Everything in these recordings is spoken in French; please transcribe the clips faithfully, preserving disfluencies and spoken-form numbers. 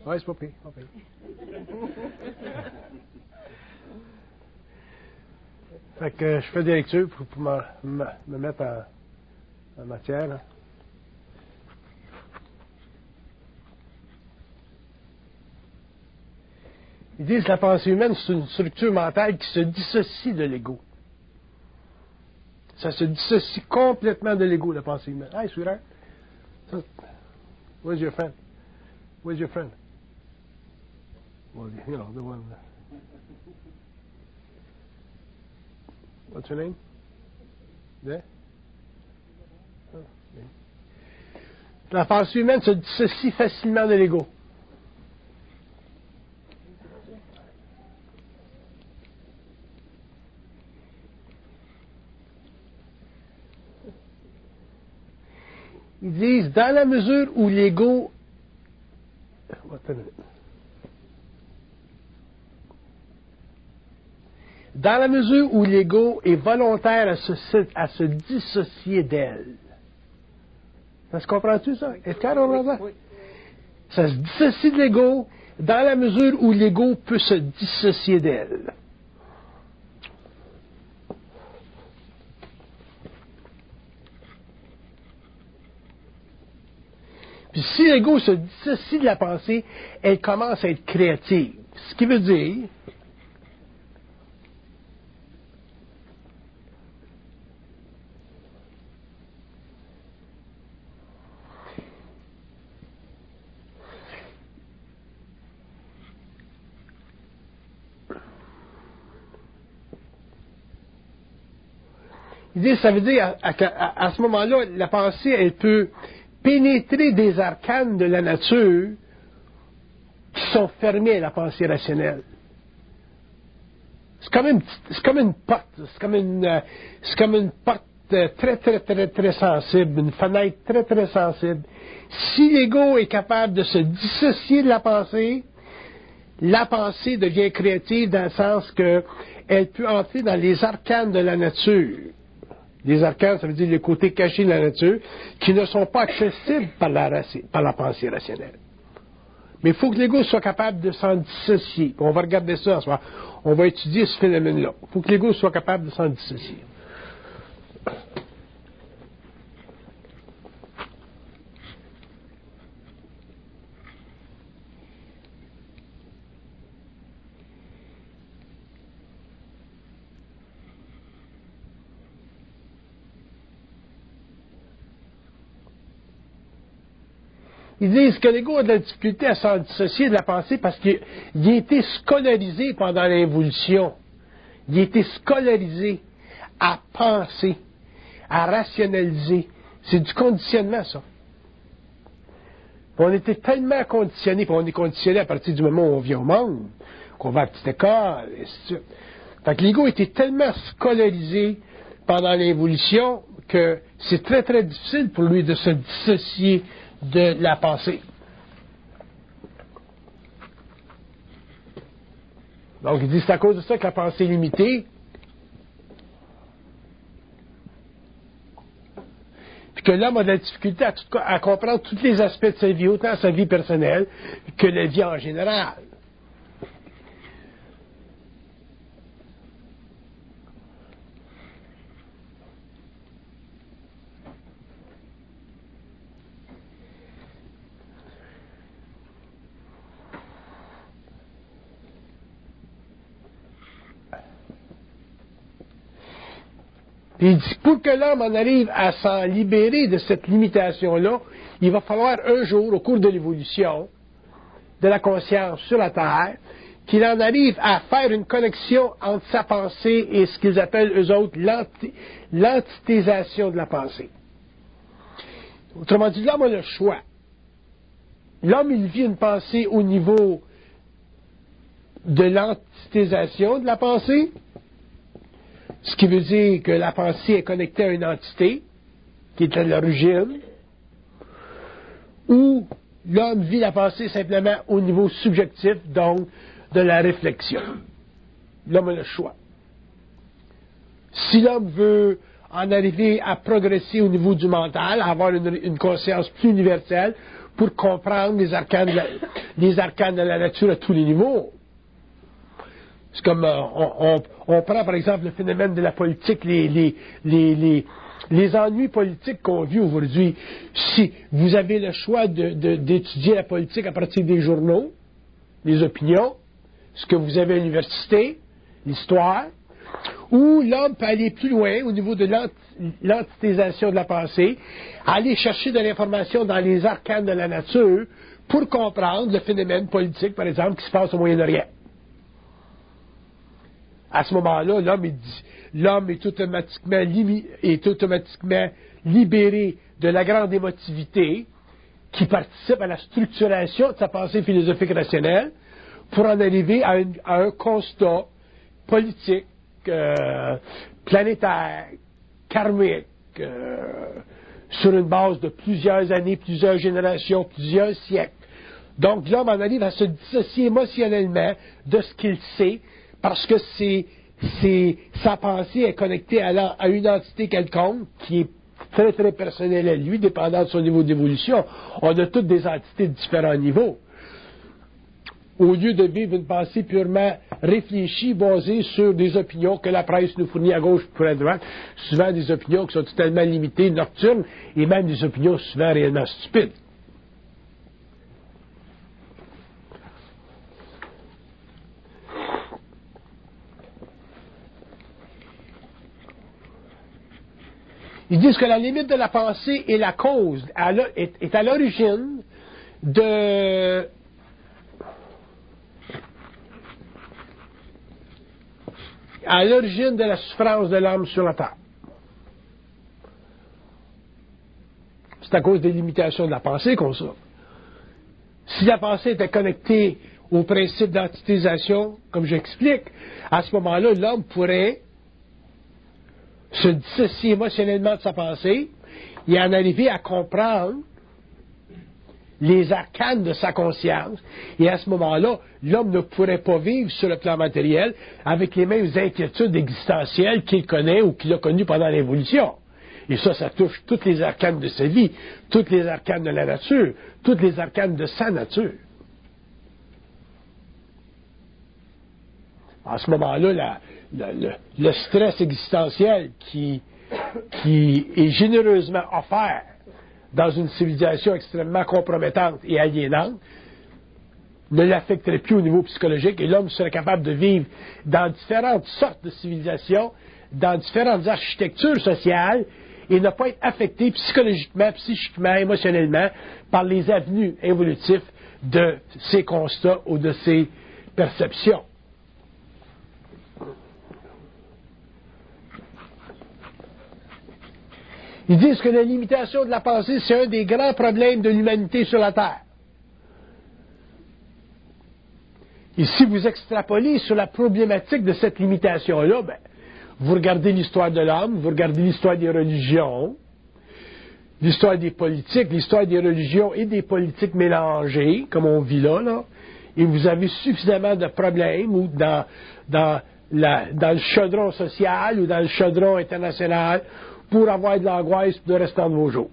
Ouais, c'est pas pire, pas pire. Fait que je fais des lectures pour, pour me, me, me mettre en, en matière. Là. Ils disent que la pensée humaine, c'est une structure mentale qui se dissocie de l'ego. Ça se dissocie complètement de l'ego, la pensée humaine. Hey, sweetheart. Where's your friend? Where's your friend? Well, you know, the one. What's her name? There? Oh, okay. La pensée humaine se dissocie facilement de l'ego. Ils disent, dans la mesure où l'ego... Dans la mesure où l'ego est volontaire à se, à se dissocier d'elle. Ça se comprend-tu, ça? Est-ce qu'on comprend ça? Ça se dissocie de l'ego dans la mesure où l'ego peut se dissocier d'elle. Puis si l'ego se dissocie de la pensée, elle commence à être créative. Ce qui veut dire... Il dit, ça veut dire, à, à, à ce moment-là, la pensée, elle peut pénétrer des arcanes de la nature qui sont fermés à la pensée rationnelle. C'est comme une, c'est comme une porte, c'est comme une, c'est comme une porte très, très, très, très sensible, une fenêtre très, très sensible. Si l'ego est capable de se dissocier de la pensée, la pensée devient créative dans le sens qu'elle peut entrer dans les arcanes de la nature. Les arcanes, ça veut dire les côtés cachés de la nature, qui ne sont pas accessibles par la, par la pensée rationnelle. Mais il faut que l'ego soit capable de s'en dissocier. On va regarder ça en ce moment. On va étudier ce phénomène-là. Il faut que l'ego soit capable de s'en dissocier. Ils disent que l'ego a de la difficulté à s'en dissocier de la pensée parce qu'il a été scolarisé pendant l'évolution. Il a été scolarisé à penser, à rationaliser. C'est du conditionnement, ça. On était tellement conditionnés, puis on est conditionné à partir du moment où on vient au monde, qu'on va à la petite école, et ainsi de suite. Fait que l'ego était tellement scolarisé pendant l'évolution que c'est très, très difficile pour lui de se dissocier de la pensée. Donc, il dit c'est à cause de ça que la pensée est limitée. Puis que l'homme a de la difficulté à, tout, à comprendre tous les aspects de sa vie, autant sa vie personnelle que la vie en général. Puis il dit, pour que l'homme en arrive à s'en libérer de cette limitation-là, il va falloir un jour, au cours de l'évolution de la conscience sur la Terre, qu'il en arrive à faire une connexion entre sa pensée et ce qu'ils appellent, eux autres, l'anti- l'antitésation de la pensée. Autrement dit, l'homme a le choix. L'homme, il vit une pensée au niveau de l'antitésation de la pensée, ce qui veut dire que la pensée est connectée à une entité qui est à l'origine, ou l'homme vit la pensée simplement au niveau subjectif, donc de la réflexion. L'homme a le choix. Si l'homme veut en arriver à progresser au niveau du mental, à avoir une, une conscience plus universelle, pour comprendre les arcanes de la, les arcanes de la nature à tous les niveaux. C'est comme, euh, on, on, on prend par exemple le phénomène de la politique, les, les, les, les, les ennuis politiques qu'on vit aujourd'hui. Si vous avez le choix de, de, d'étudier la politique à partir des journaux, les opinions, ce que vous avez à l'université, l'histoire, ou l'homme peut aller plus loin au niveau de l'antithétisation de la pensée, aller chercher de l'information dans les arcanes de la nature pour comprendre le phénomène politique, par exemple, qui se passe au Moyen-Orient. À ce moment-là, l'homme est, l'homme est automatiquement, limi, est automatiquement libéré de la grande émotivité qui participe à la structuration de sa pensée philosophique rationnelle pour en arriver à, une, à un constat politique, euh, planétaire, karmique, euh, sur une base de plusieurs années, plusieurs générations, plusieurs siècles. Donc l'homme en arrive à se dissocier émotionnellement de ce qu'il sait, parce que c'est, c'est, sa pensée est connectée à, la, à une entité quelconque qui est très très personnelle à lui, dépendant de son niveau d'évolution. On a toutes des entités de différents niveaux. Au lieu de vivre une pensée purement réfléchie, basée sur des opinions que la presse nous fournit à gauche pour à droite, souvent des opinions qui sont totalement limitées, nocturnes, et même des opinions souvent réellement stupides. Ils disent que la limite de la pensée est la cause, est à l'origine de à l'origine de la souffrance de l'homme sur la terre. C'est à cause des limitations de la pensée qu'on souffre. Si la pensée était connectée au principe d'antithétisation, comme j'explique, à ce moment-là, l'homme pourrait se dissocier émotionnellement de sa pensée et en arriver à comprendre les arcanes de sa conscience. Et à ce moment-là, l'homme ne pourrait pas vivre sur le plan matériel avec les mêmes inquiétudes existentielles qu'il connaît ou qu'il a connues pendant l'évolution. Et ça, ça touche toutes les arcanes de sa vie, toutes les arcanes de la nature, toutes les arcanes de sa nature. À ce moment-là, la, la, le, le stress existentiel qui, qui est généreusement offert dans une civilisation extrêmement compromettante et aliénante ne l'affecterait plus au niveau psychologique et l'homme serait capable de vivre dans différentes sortes de civilisations, dans différentes architectures sociales et ne pas être affecté psychologiquement, psychiquement, émotionnellement par les avenues évolutives de ces constats ou de ces perceptions. Ils disent que la limitation de la pensée, c'est un des grands problèmes de l'humanité sur la Terre. Et si vous extrapolez sur la problématique de cette limitation-là, ben, vous regardez l'histoire de l'homme, vous regardez l'histoire des religions, l'histoire des politiques, l'histoire des religions et des politiques mélangées, comme on vit là, là et vous avez suffisamment de problèmes ou dans, dans, la, dans le chaudron social ou dans le chaudron international pour avoir de l'angoisse pour le restant de vos jours.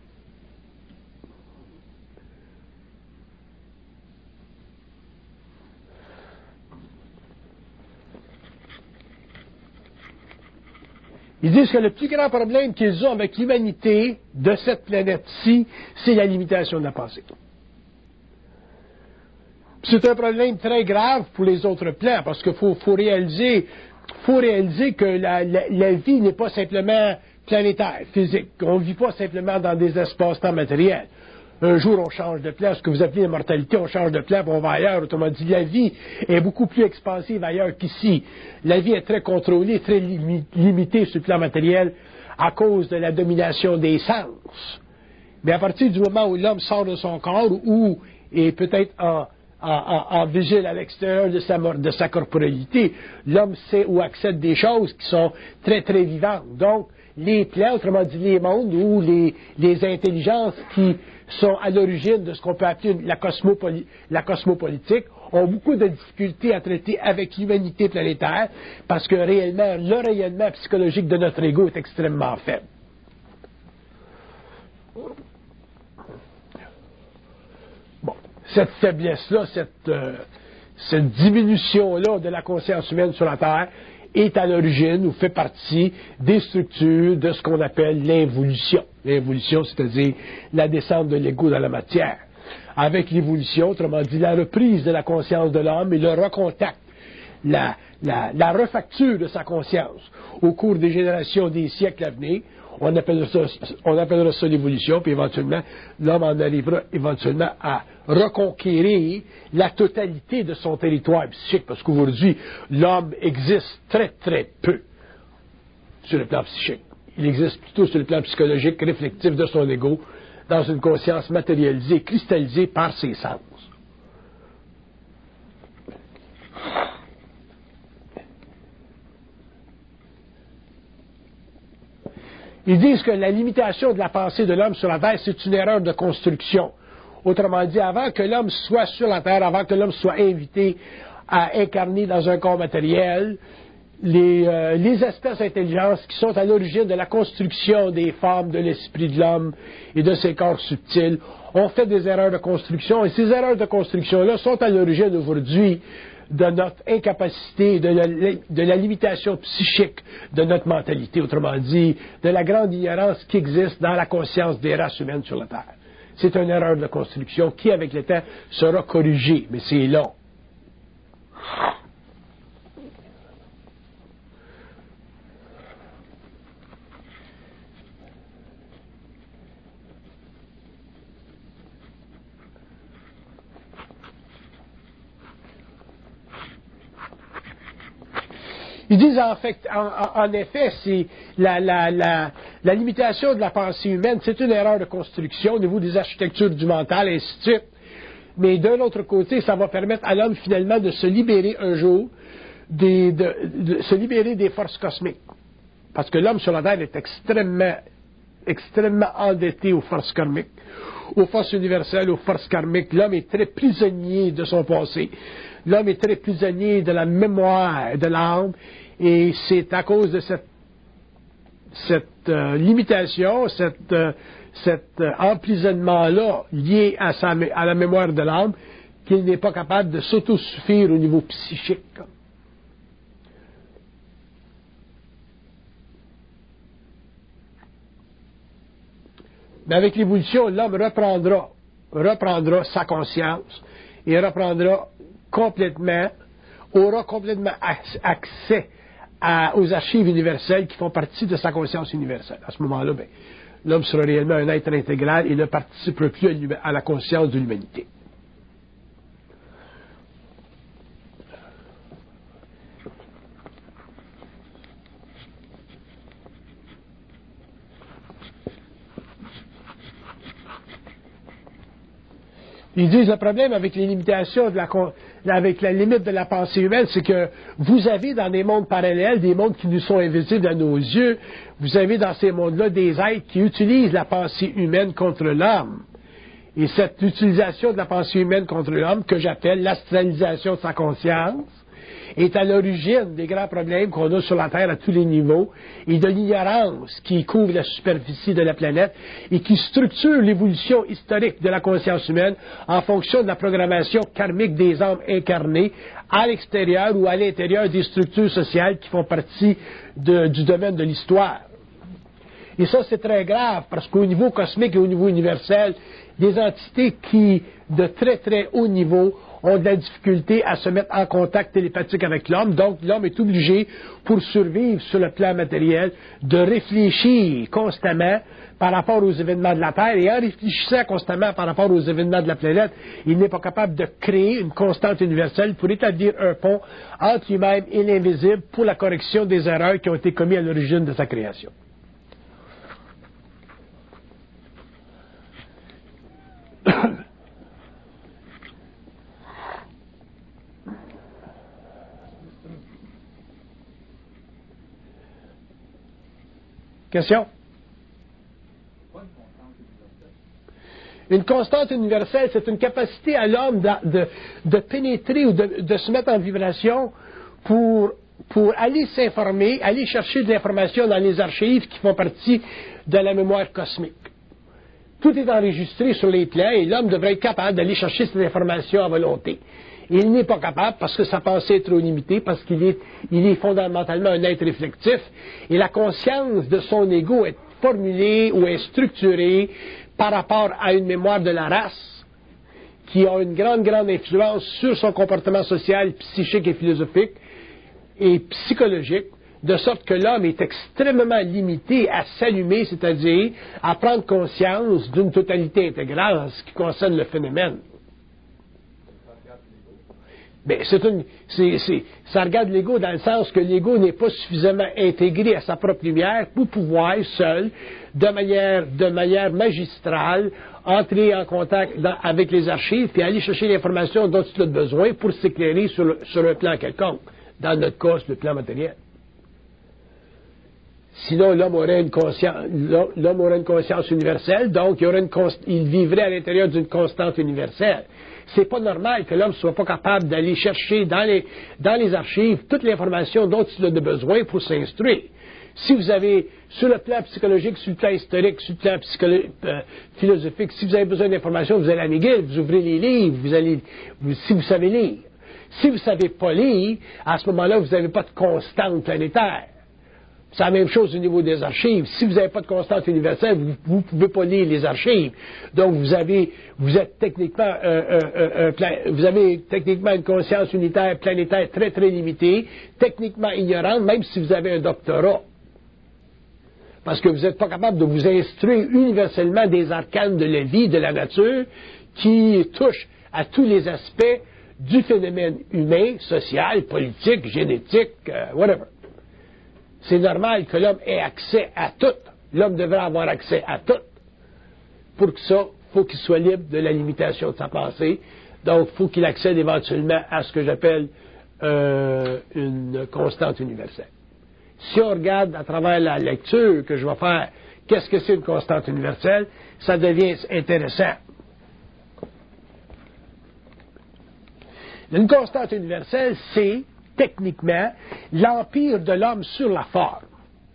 Ils disent que le plus grand problème qu'ils ont avec l'humanité de cette planète-ci, c'est la limitation de la pensée. C'est un problème très grave pour les autres plans, parce qu'il faut, faut réaliser, faut réaliser que la, la, la vie n'est pas simplement planétaire, physique. On ne vit pas simplement dans des espaces-temps matériels. Un jour, on change de plan, ce que vous appelez l'immortalité, on change de plan, puis on va ailleurs. Autrement dit, la vie est beaucoup plus expansive ailleurs qu'ici. La vie est très contrôlée, très limi- limitée sur le plan matériel à cause de la domination des sens. Mais à partir du moment où l'homme sort de son corps ou est peut-être en, en, en, en vigile à l'extérieur de sa, de sa corporalité, l'homme sait ou accède des choses qui sont très, très vivantes. Donc, les plans, autrement dit les mondes ou les, les intelligences qui sont à l'origine de ce qu'on peut appeler la, cosmopoli- la cosmopolitique, ont beaucoup de difficultés à traiter avec l'humanité planétaire parce que réellement, le rayonnement psychologique de notre ego est extrêmement faible. cette faiblesse-là, cette, euh, cette diminution-là de la conscience humaine sur la Terre est à l'origine ou fait partie des structures de ce qu'on appelle l'involution. L'involution, c'est-à-dire la descente de l'ego dans la matière. Avec l'évolution, autrement dit, la reprise de la conscience de l'homme et le recontact, la, la, la refacture de sa conscience au cours des générations, des siècles à venir, on appellera ça, on appellera ça l'évolution, puis éventuellement, l'homme en arrivera éventuellement à reconquérir la totalité de son territoire psychique, parce qu'aujourd'hui, l'homme existe très très peu sur le plan psychique. Il existe plutôt sur le plan psychologique, réflectif de son ego, dans une conscience matérialisée, cristallisée par ses sens. Ils disent que la limitation de la pensée de l'homme sur la Terre, c'est une erreur de construction. Autrement dit, avant que l'homme soit sur la Terre, avant que l'homme soit invité à incarner dans un corps matériel, les, euh, les espèces intelligentes qui sont à l'origine de la construction des formes de l'esprit de l'homme et de ses corps subtils ont fait des erreurs de construction. Et ces erreurs de construction-là sont à l'origine aujourd'hui de notre incapacité, de la, de la limitation psychique de notre mentalité, autrement dit, de la grande ignorance qui existe dans la conscience des races humaines sur la Terre. C'est une erreur de construction qui, avec le temps, sera corrigée, mais c'est long. Ils disent en, fait, en, en effet, c'est la, la, la, la limitation de la pensée humaine, c'est une erreur de construction au niveau des architectures du mental, et ainsi de suite. Mais d'un autre côté, ça va permettre à l'homme finalement de se libérer un jour, des, de, de se libérer des forces cosmiques. Parce que l'homme sur la Terre est extrêmement, extrêmement endetté aux forces karmiques, aux forces universelles, aux forces karmiques. L'homme est très prisonnier de son passé. L'homme est très prisonnier de la mémoire de l'âme, et c'est à cause de cette, cette euh, limitation, cette, euh, cet euh, emprisonnement-là lié à, sa, à la mémoire de l'âme, qu'il n'est pas capable de s'autosuffire au niveau psychique. Mais avec l'évolution, l'homme reprendra, reprendra sa conscience et reprendra complètement, aura complètement accès à, aux archives universelles qui font partie de sa conscience universelle. À ce moment-là, ben, l'homme sera réellement un être intégral et ne participera plus à, à la conscience de l'humanité. Ils disent le problème avec les limitations, de la, avec la limite de la pensée humaine, c'est que vous avez dans des mondes parallèles, des mondes qui nous sont invisibles à nos yeux, vous avez dans ces mondes-là des êtres qui utilisent la pensée humaine contre l'homme. Et cette utilisation de la pensée humaine contre l'homme, que j'appelle l'astralisation de sa conscience, est à l'origine des grands problèmes qu'on a sur la Terre à tous les niveaux et de l'ignorance qui couvre la superficie de la planète et qui structure l'évolution historique de la conscience humaine en fonction de la programmation karmique des âmes incarnées à l'extérieur ou à l'intérieur des structures sociales qui font partie de, du domaine de l'histoire. Et ça, c'est très grave parce qu'au niveau cosmique et au niveau universel, des entités qui, de très très haut niveau, ont de la difficulté à se mettre en contact télépathique avec l'homme. Donc, l'homme est obligé, pour survivre sur le plan matériel, de réfléchir constamment par rapport aux événements de la Terre. Et en réfléchissant constamment par rapport aux événements de la planète, il n'est pas capable de créer une constante universelle pour établir un pont entre lui-même et l'invisible pour la correction des erreurs qui ont été commises à l'origine de sa création. Question? Une constante universelle, c'est une capacité à l'homme de, de, de pénétrer ou de, de se mettre en vibration pour, pour aller s'informer, aller chercher de l'information dans les archives qui font partie de la mémoire cosmique. Tout est enregistré sur les plans et l'homme devrait être capable d'aller chercher cette information à volonté. Il n'est pas capable parce que sa pensée est trop limitée, parce qu'il est, il est fondamentalement un être réflectif, et la conscience de son ego est formulée ou est structurée par rapport à une mémoire de la race qui a une grande, grande influence sur son comportement social, psychique et philosophique et psychologique, de sorte que l'homme est extrêmement limité à s'allumer, c'est-à-dire à prendre conscience d'une totalité intégrale en ce qui concerne le phénomène. Bien, c'est une, c'est, c'est, ça regarde l'ego dans le sens que l'ego n'est pas suffisamment intégré à sa propre lumière pour pouvoir, seul, de manière, de manière magistrale, entrer en contact dans, avec les archives puis aller chercher l'information dont il a besoin pour s'éclairer sur, le, sur un plan quelconque. Dans notre cas, c'est le plan matériel. Sinon, l'homme aurait une conscience, l'homme aurait une conscience universelle, donc il, aurait une const, il vivrait à l'intérieur d'une constante universelle. C'est pas normal que l'homme soit pas capable d'aller chercher dans les, dans les archives toute l'information dont il a besoin pour s'instruire. Si vous avez, sur le plan psychologique, sur le plan historique, sur le plan psycholo- euh, philosophique, si vous avez besoin d'informations, vous allez à McGill, vous ouvrez les livres, vous allez, vous, si vous savez lire. Si vous ne savez pas lire, à ce moment-là, vous n'avez pas de constante planétaire. C'est la même chose au niveau des archives. Si vous n'avez pas de constante universelle, vous ne pouvez pas lire les archives. Donc, vous avez, vous êtes techniquement, euh, euh, euh, plan, vous avez techniquement une conscience unitaire, planétaire très, très limitée, techniquement ignorante, même si vous avez un doctorat. Parce que vous n'êtes pas capable de vous instruire universellement des arcanes de la vie, de la nature, qui touchent à tous les aspects du phénomène humain, social, politique, génétique, euh, whatever. C'est normal que l'homme ait accès à tout. L'homme devrait avoir accès à tout. Pour que ça, il faut qu'il soit libre de la limitation de sa pensée. Donc, il faut qu'il accède éventuellement à ce que j'appelle euh, une constante universelle. Si on regarde à travers la lecture que je vais faire, qu'est-ce que c'est une constante universelle, ça devient intéressant. Une constante universelle, c'est techniquement l'empire de l'homme sur la forme.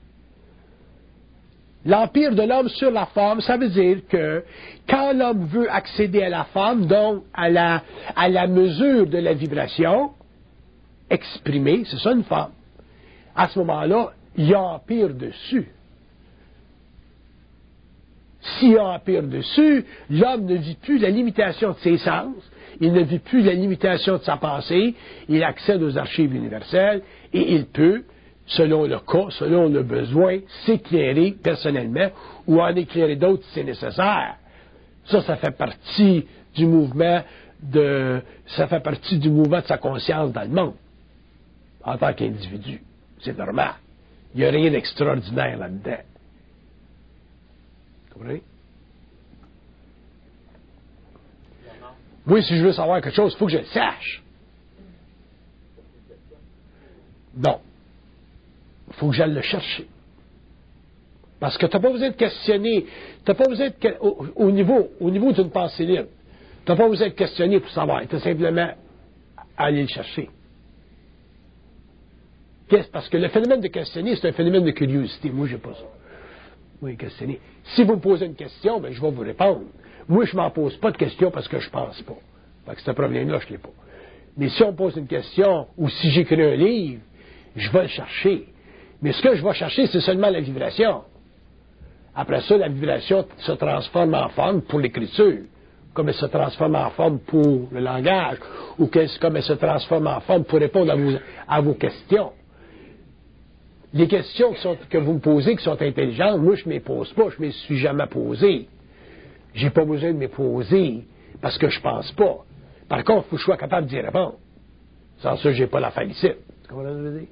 L'empire de l'homme sur la forme, ça veut dire que quand l'homme veut accéder à la forme, donc à la, à la mesure de la vibration exprimée, c'est ça une forme, à ce moment-là, il y a empire dessus. S'il y a empire dessus, l'homme ne vit plus la limitation de ses sens, il ne vit plus la limitation de sa pensée, il accède aux archives universelles et il peut, selon le cas, selon le besoin, s'éclairer personnellement ou en éclairer d'autres si c'est nécessaire. Ça, ça fait partie du mouvement de, ça fait partie du mouvement de sa conscience dans le monde, en tant qu'individu. C'est normal. Il n'y a rien d'extraordinaire là-dedans. Vous comprenez? Moi, si je veux savoir quelque chose, il faut que je le sache. Non. Il faut que j'aille le chercher. Parce que tu n'as pas besoin de questionner. Tu n'as pas besoin de, au, au niveau, au niveau d'une pensée libre, tu n'as pas besoin de questionner pour savoir. Tu as simplement à aller le chercher. Parce que le phénomène de questionner, c'est un phénomène de curiosité. Moi, je n'ai pas ça. Oui, questionner. Si vous me posez une question, ben, je vais vous répondre. Moi, je ne m'en pose pas de questions parce que je ne pense pas. Fait que ce problème-là, je ne l'ai pas. Mais si on me pose une question, ou si j'écris un livre, je vais le chercher. Mais ce que je vais chercher, c'est seulement la vibration. Après ça, la vibration se transforme en forme pour l'écriture, comme elle se transforme en forme pour le langage, ou comme elle se transforme en forme pour répondre à vos, à vos questions. Les questions qui sont, que vous me posez, qui sont intelligentes, moi, je ne me les pose pas, je ne me les suis jamais posées. J'ai pas besoin de me les poser, parce que je pense pas. Par contre, il faut que je sois capable d'y répondre. Sans ça, je n'ai pas la félicite. Tu comprends ce que je veux dire?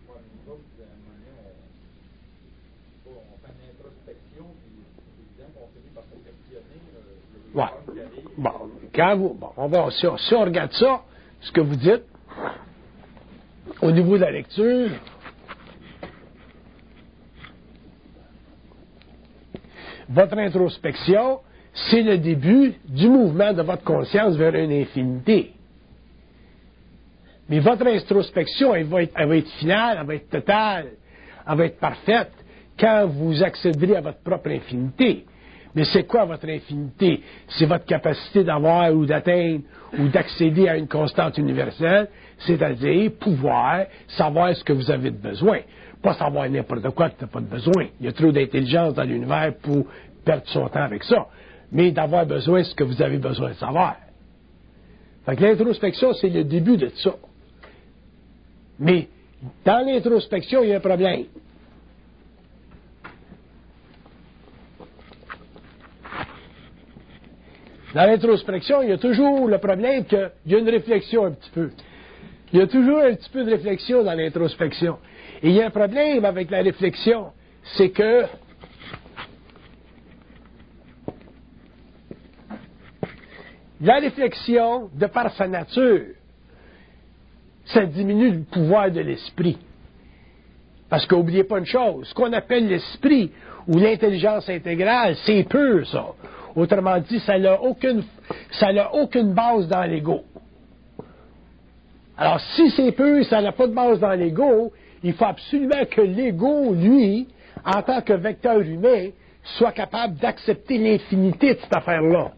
Ouais. Bon, quand vous, bon, on va, si on, si on regarde ça, ce que vous dites, au niveau de la lecture, votre introspection, c'est le début du mouvement de votre conscience vers une infinité. Mais votre introspection, elle va être, elle va être finale, elle va être totale, elle va être parfaite quand vous accéderez à votre propre infinité. Mais c'est quoi votre infinité? C'est votre capacité d'avoir ou d'atteindre ou d'accéder à une constante universelle, c'est-à-dire pouvoir savoir ce que vous avez de besoin. Pas savoir n'importe quoi que tu n'as pas de besoin. Il y a trop d'intelligence dans l'univers pour perdre son temps avec ça. Mais d'avoir besoin de ce que vous avez besoin de savoir. Fait que l'introspection, c'est le début de ça. Mais dans l'introspection, il y a un problème. Dans l'introspection, il y a toujours le problème qu'il y a une réflexion un petit peu. Il y a toujours un petit peu de réflexion dans l'introspection. Et il y a un problème avec la réflexion, c'est que la réflexion, de par sa nature, ça diminue le pouvoir de l'esprit. Parce qu'oubliez pas une chose, ce qu'on appelle l'esprit ou l'intelligence intégrale, c'est pur, ça. Autrement dit, ça n'a aucune, ça n'a aucune base dans l'ego. Alors, si c'est pur, ça n'a pas de base dans l'ego, il faut absolument que l'ego, lui, en tant que vecteur humain, soit capable d'accepter l'infinité de cette affaire-là.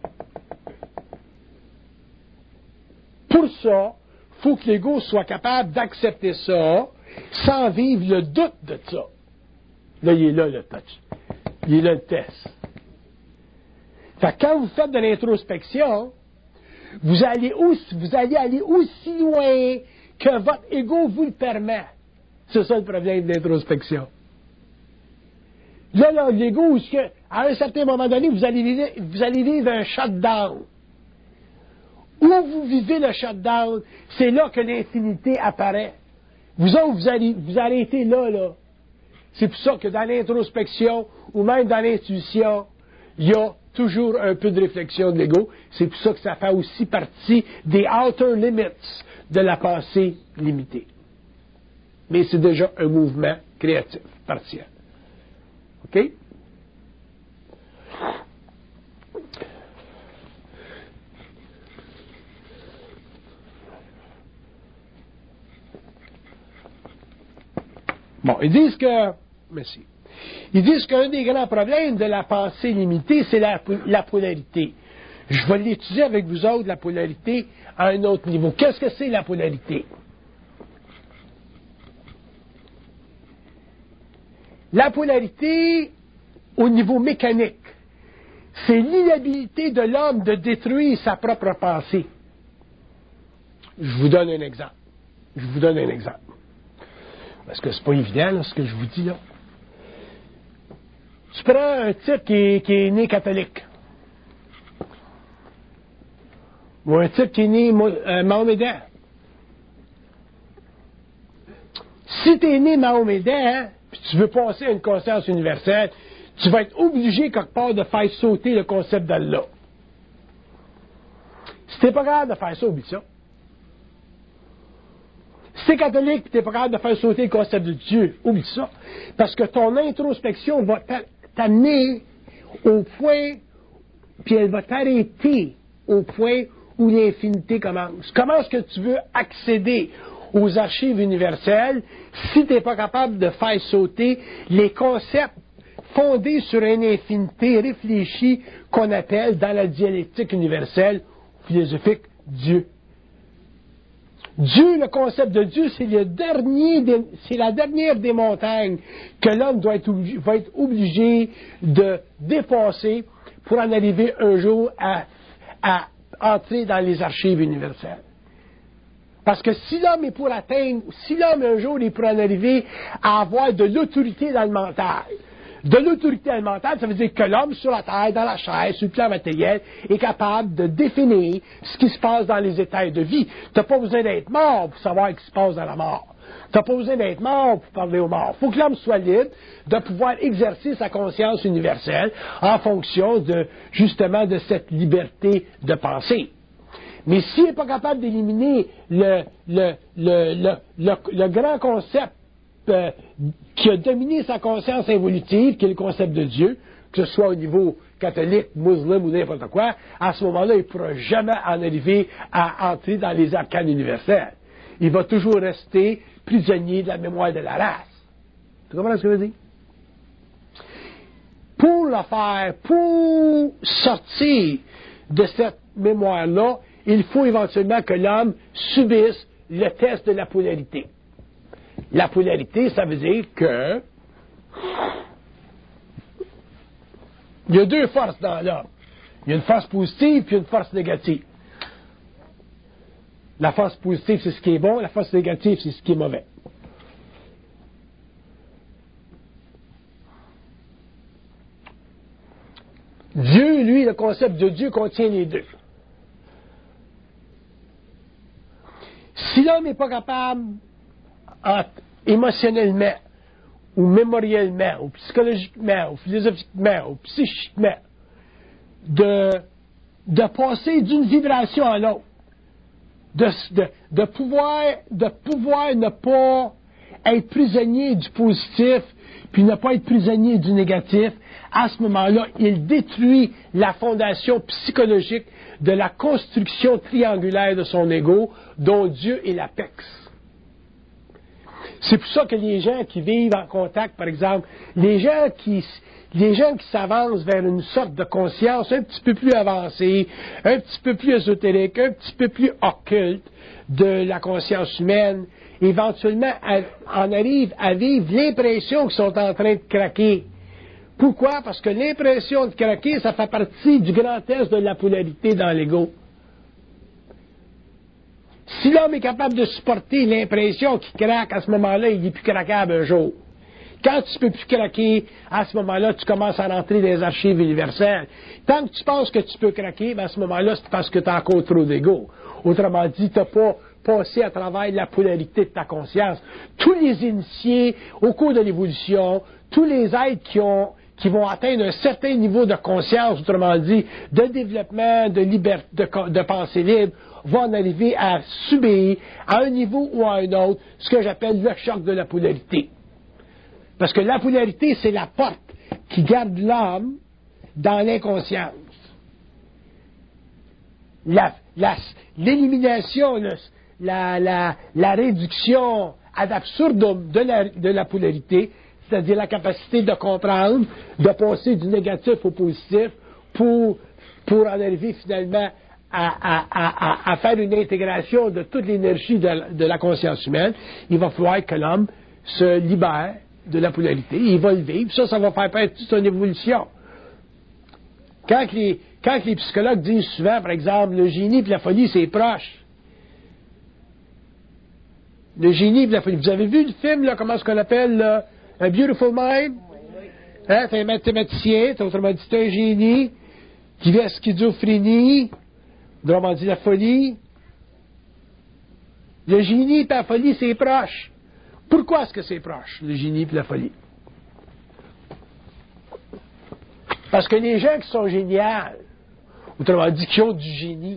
Pour ça, il faut que l'ego soit capable d'accepter ça sans vivre le doute de ça. Là, il est là, le touch. Il est là, le test. Fait que quand vous faites de l'introspection, vous allez, aussi, vous allez aller aussi loin que votre ego vous le permet. C'est ça le problème de l'introspection. Là, là l'ego, à un certain moment donné, vous allez vivre, vous allez vivre un shutdown. Où vous vivez le shutdown, c'est là que l'infinité apparaît. Vous autres, vous allez, vous arrêtez là, là. C'est pour ça que dans l'introspection, ou même dans l'intuition, il y a toujours un peu de réflexion de l'ego. C'est pour ça que ça fait aussi partie des outer limits de la pensée limitée. Mais c'est déjà un mouvement créatif, partiel. OK? Bon, ils disent que... Merci. Ils disent qu'un des grands problèmes de la pensée limitée, c'est la, la polarité. Je vais l'étudier avec vous autres, la polarité, à un autre niveau. Qu'est-ce que c'est la polarité? La polarité, au niveau mécanique, c'est l'inhabilité de l'homme de détruire sa propre pensée. Je vous donne un exemple. Je vous donne un exemple. Parce que c'est pas évident, là, ce que je vous dis, là. Tu prends un type qui est, qui est né catholique. Ou un type qui est né euh, mahomédan. Si tu es né mahomédan, puis tu veux passer à une conscience universelle, tu vas être obligé quelque part de faire sauter le concept d'Allah. Si tu n'es pas capable de faire ça, oublie ça. Si tu es catholique et tu n'es pas capable de faire sauter le concept de Dieu, oublie ça. Parce que ton introspection va t'amener au point, puis elle va t'arrêter au point où l'infinité commence. Comment est-ce que tu veux accéder aux archives universelles si tu n'es pas capable de faire sauter les concepts fondés sur une infinité réfléchie qu'on appelle dans la dialectique universelle philosophique Dieu? Dieu, le concept de Dieu, c'est le dernier, des, c'est la dernière des montagnes que l'homme doit être obligé, va être obligé de dépasser pour en arriver un jour à, à entrer dans les archives universelles. Parce que si l'homme est pour atteindre, si l'homme un jour est pour en arriver à avoir de l'autorité dans le mental, de l'autorité dans le mental, ça veut dire que l'homme sur la terre, dans la chair, sur le plan matériel, est capable de définir ce qui se passe dans les états de vie. Tu n'as pas besoin d'être mort pour savoir ce qui se passe dans la mort. Tu n'as pas besoin d'être mort pour parler aux morts. Il faut que l'homme soit libre de pouvoir exercer sa conscience universelle en fonction de, justement, de cette liberté de penser. Mais s'il n'est pas capable d'éliminer le, le, le, le, le, le grand concept euh, qui a dominé sa conscience évolutive, qui est le concept de Dieu, que ce soit au niveau catholique, musulman ou n'importe quoi, à ce moment-là, il ne pourra jamais en arriver à entrer dans les arcanes universels. Il va toujours rester prisonnier de la mémoire de la race. Tu comprends ce que je veux dire? pour le faire, pour sortir de cette mémoire-là, il faut éventuellement que l'homme subisse le test de la polarité. La polarité, ça veut dire que il y a deux forces dans l'homme. Il y a une force positive et une force négative. La force positive, c'est ce qui est bon, la force négative, c'est ce qui est mauvais. Dieu, lui, le concept de Dieu contient les deux. Si l'homme n'est pas capable, émotionnellement, ou mémoriellement, ou psychologiquement, ou philosophiquement, ou psychiquement, de, de passer d'une vibration à l'autre, de, de, de, pouvoir, de pouvoir ne pas être prisonnier du positif, puis ne pas être prisonnier du négatif, à ce moment-là, il détruit la fondation psychologique de la construction triangulaire de son ego, dont Dieu est l'apex. C'est pour ça que les gens qui vivent en contact, par exemple, les gens qui, les gens qui s'avancent vers une sorte de conscience un petit peu plus avancée, un petit peu plus ésotérique, un petit peu plus occulte de la conscience humaine, éventuellement en arrivent à vivre l'impression qu'ils sont en train de craquer. Pourquoi? Parce que l'impression de craquer, ça fait partie du grand test de la polarité dans l'ego. Si l'homme est capable de supporter l'impression qu'il craque, à ce moment-là, il n'est plus craquable un jour. Quand tu ne peux plus craquer, à ce moment-là, tu commences à rentrer dans les archives universelles. Tant que tu penses que tu peux craquer, ben à ce moment-là, c'est parce que tu as encore trop d'ego. Autrement dit, tu n'as pas passé à travers la polarité de ta conscience. Tous les initiés, au cours de l'évolution, tous les êtres qui ont qui vont atteindre un certain niveau de conscience, autrement dit, de développement, de liberté, de, de pensée libre, vont en arriver à subir, à un niveau ou à un autre, ce que j'appelle le choc de la polarité. Parce que la polarité, c'est la porte qui garde l'homme dans l'inconscience. La, la, l'élimination, le, la, la, la réduction ad absurdum de la, de la polarité, c'est-à-dire la capacité de comprendre, de passer du négatif au positif pour, pour en arriver finalement à, à, à, à faire une intégration de toute l'énergie de la, de la conscience humaine, il va falloir que l'homme se libère de la polarité. Il va le vivre. Ça, ça va faire partie de son évolution. Quand les, quand les psychologues disent souvent, par exemple, le génie et la folie, c'est proche. Le génie et la folie. Vous avez vu le film, là, comment est-ce qu'on appelle, là, A Beautiful Mind? Hein, c'est un mathématicien, autrement dit, c'est un génie qui vit à schizophrénie, autrement dit, la folie. Le génie et la folie, c'est proche. Pourquoi est-ce que c'est proche, le génie et la folie? Parce que les gens qui sont géniales, autrement dit, qui ont du génie,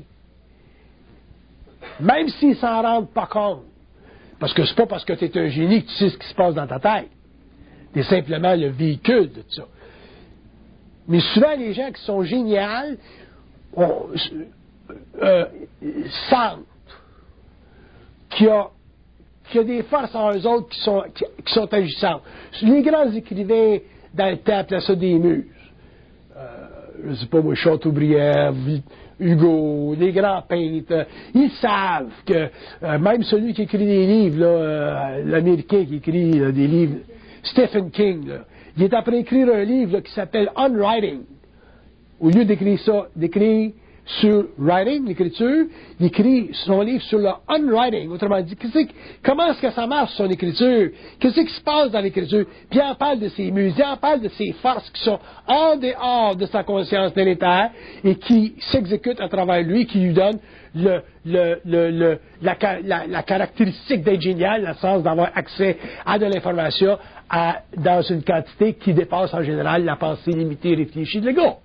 même s'ils s'en rendent pas compte, parce que c'est pas parce que tu es un génie que tu sais ce qui se passe dans ta tête. Tu es simplement le véhicule de ça. Mais souvent, les gens qui sont géniales on, euh, sentent qu'il y a, qu'il y a des forces en eux autres qui sont, qui, qui sont agissantes. Les grands écrivains dans le temps appelaient ça des muses. Euh, je ne sais pas moi, Chateaubriand, Hugo, les grands peintres, ils savent que euh, même celui qui écrit des livres, là, euh, l'Américain qui écrit là, des livres, Stephen King, là, il est après écrire un livre là, qui s'appelle Unwriting. Au lieu d'écrire ça, d'écrire sur writing, l'écriture, il écrit son livre sur le unwriting. Autrement dit, comment est-ce que ça marche son écriture? Qu'est-ce qui se passe dans l'écriture? Puis il en parle de ses muses, il en parle de ses forces qui sont en dehors de sa conscience planétaire et qui s'exécutent à travers lui, qui lui donnent le, le, le, le, la, la, la caractéristique d'être génial, dans le sens d'avoir accès à de l'information à, dans une quantité qui dépasse en général la pensée limitée et réfléchie de l'ego.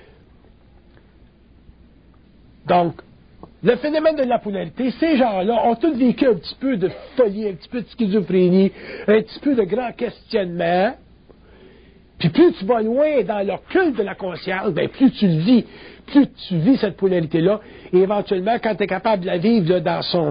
Donc, le phénomène de la polarité, ces gens-là ont tous vécu un petit peu de folie, un petit peu de schizophrénie, un petit peu de grand questionnement. Puis plus tu vas loin dans le culte de la conscience, ben plus tu le vis, plus tu vis cette polarité-là, et éventuellement, quand tu es capable de la vivre là, dans son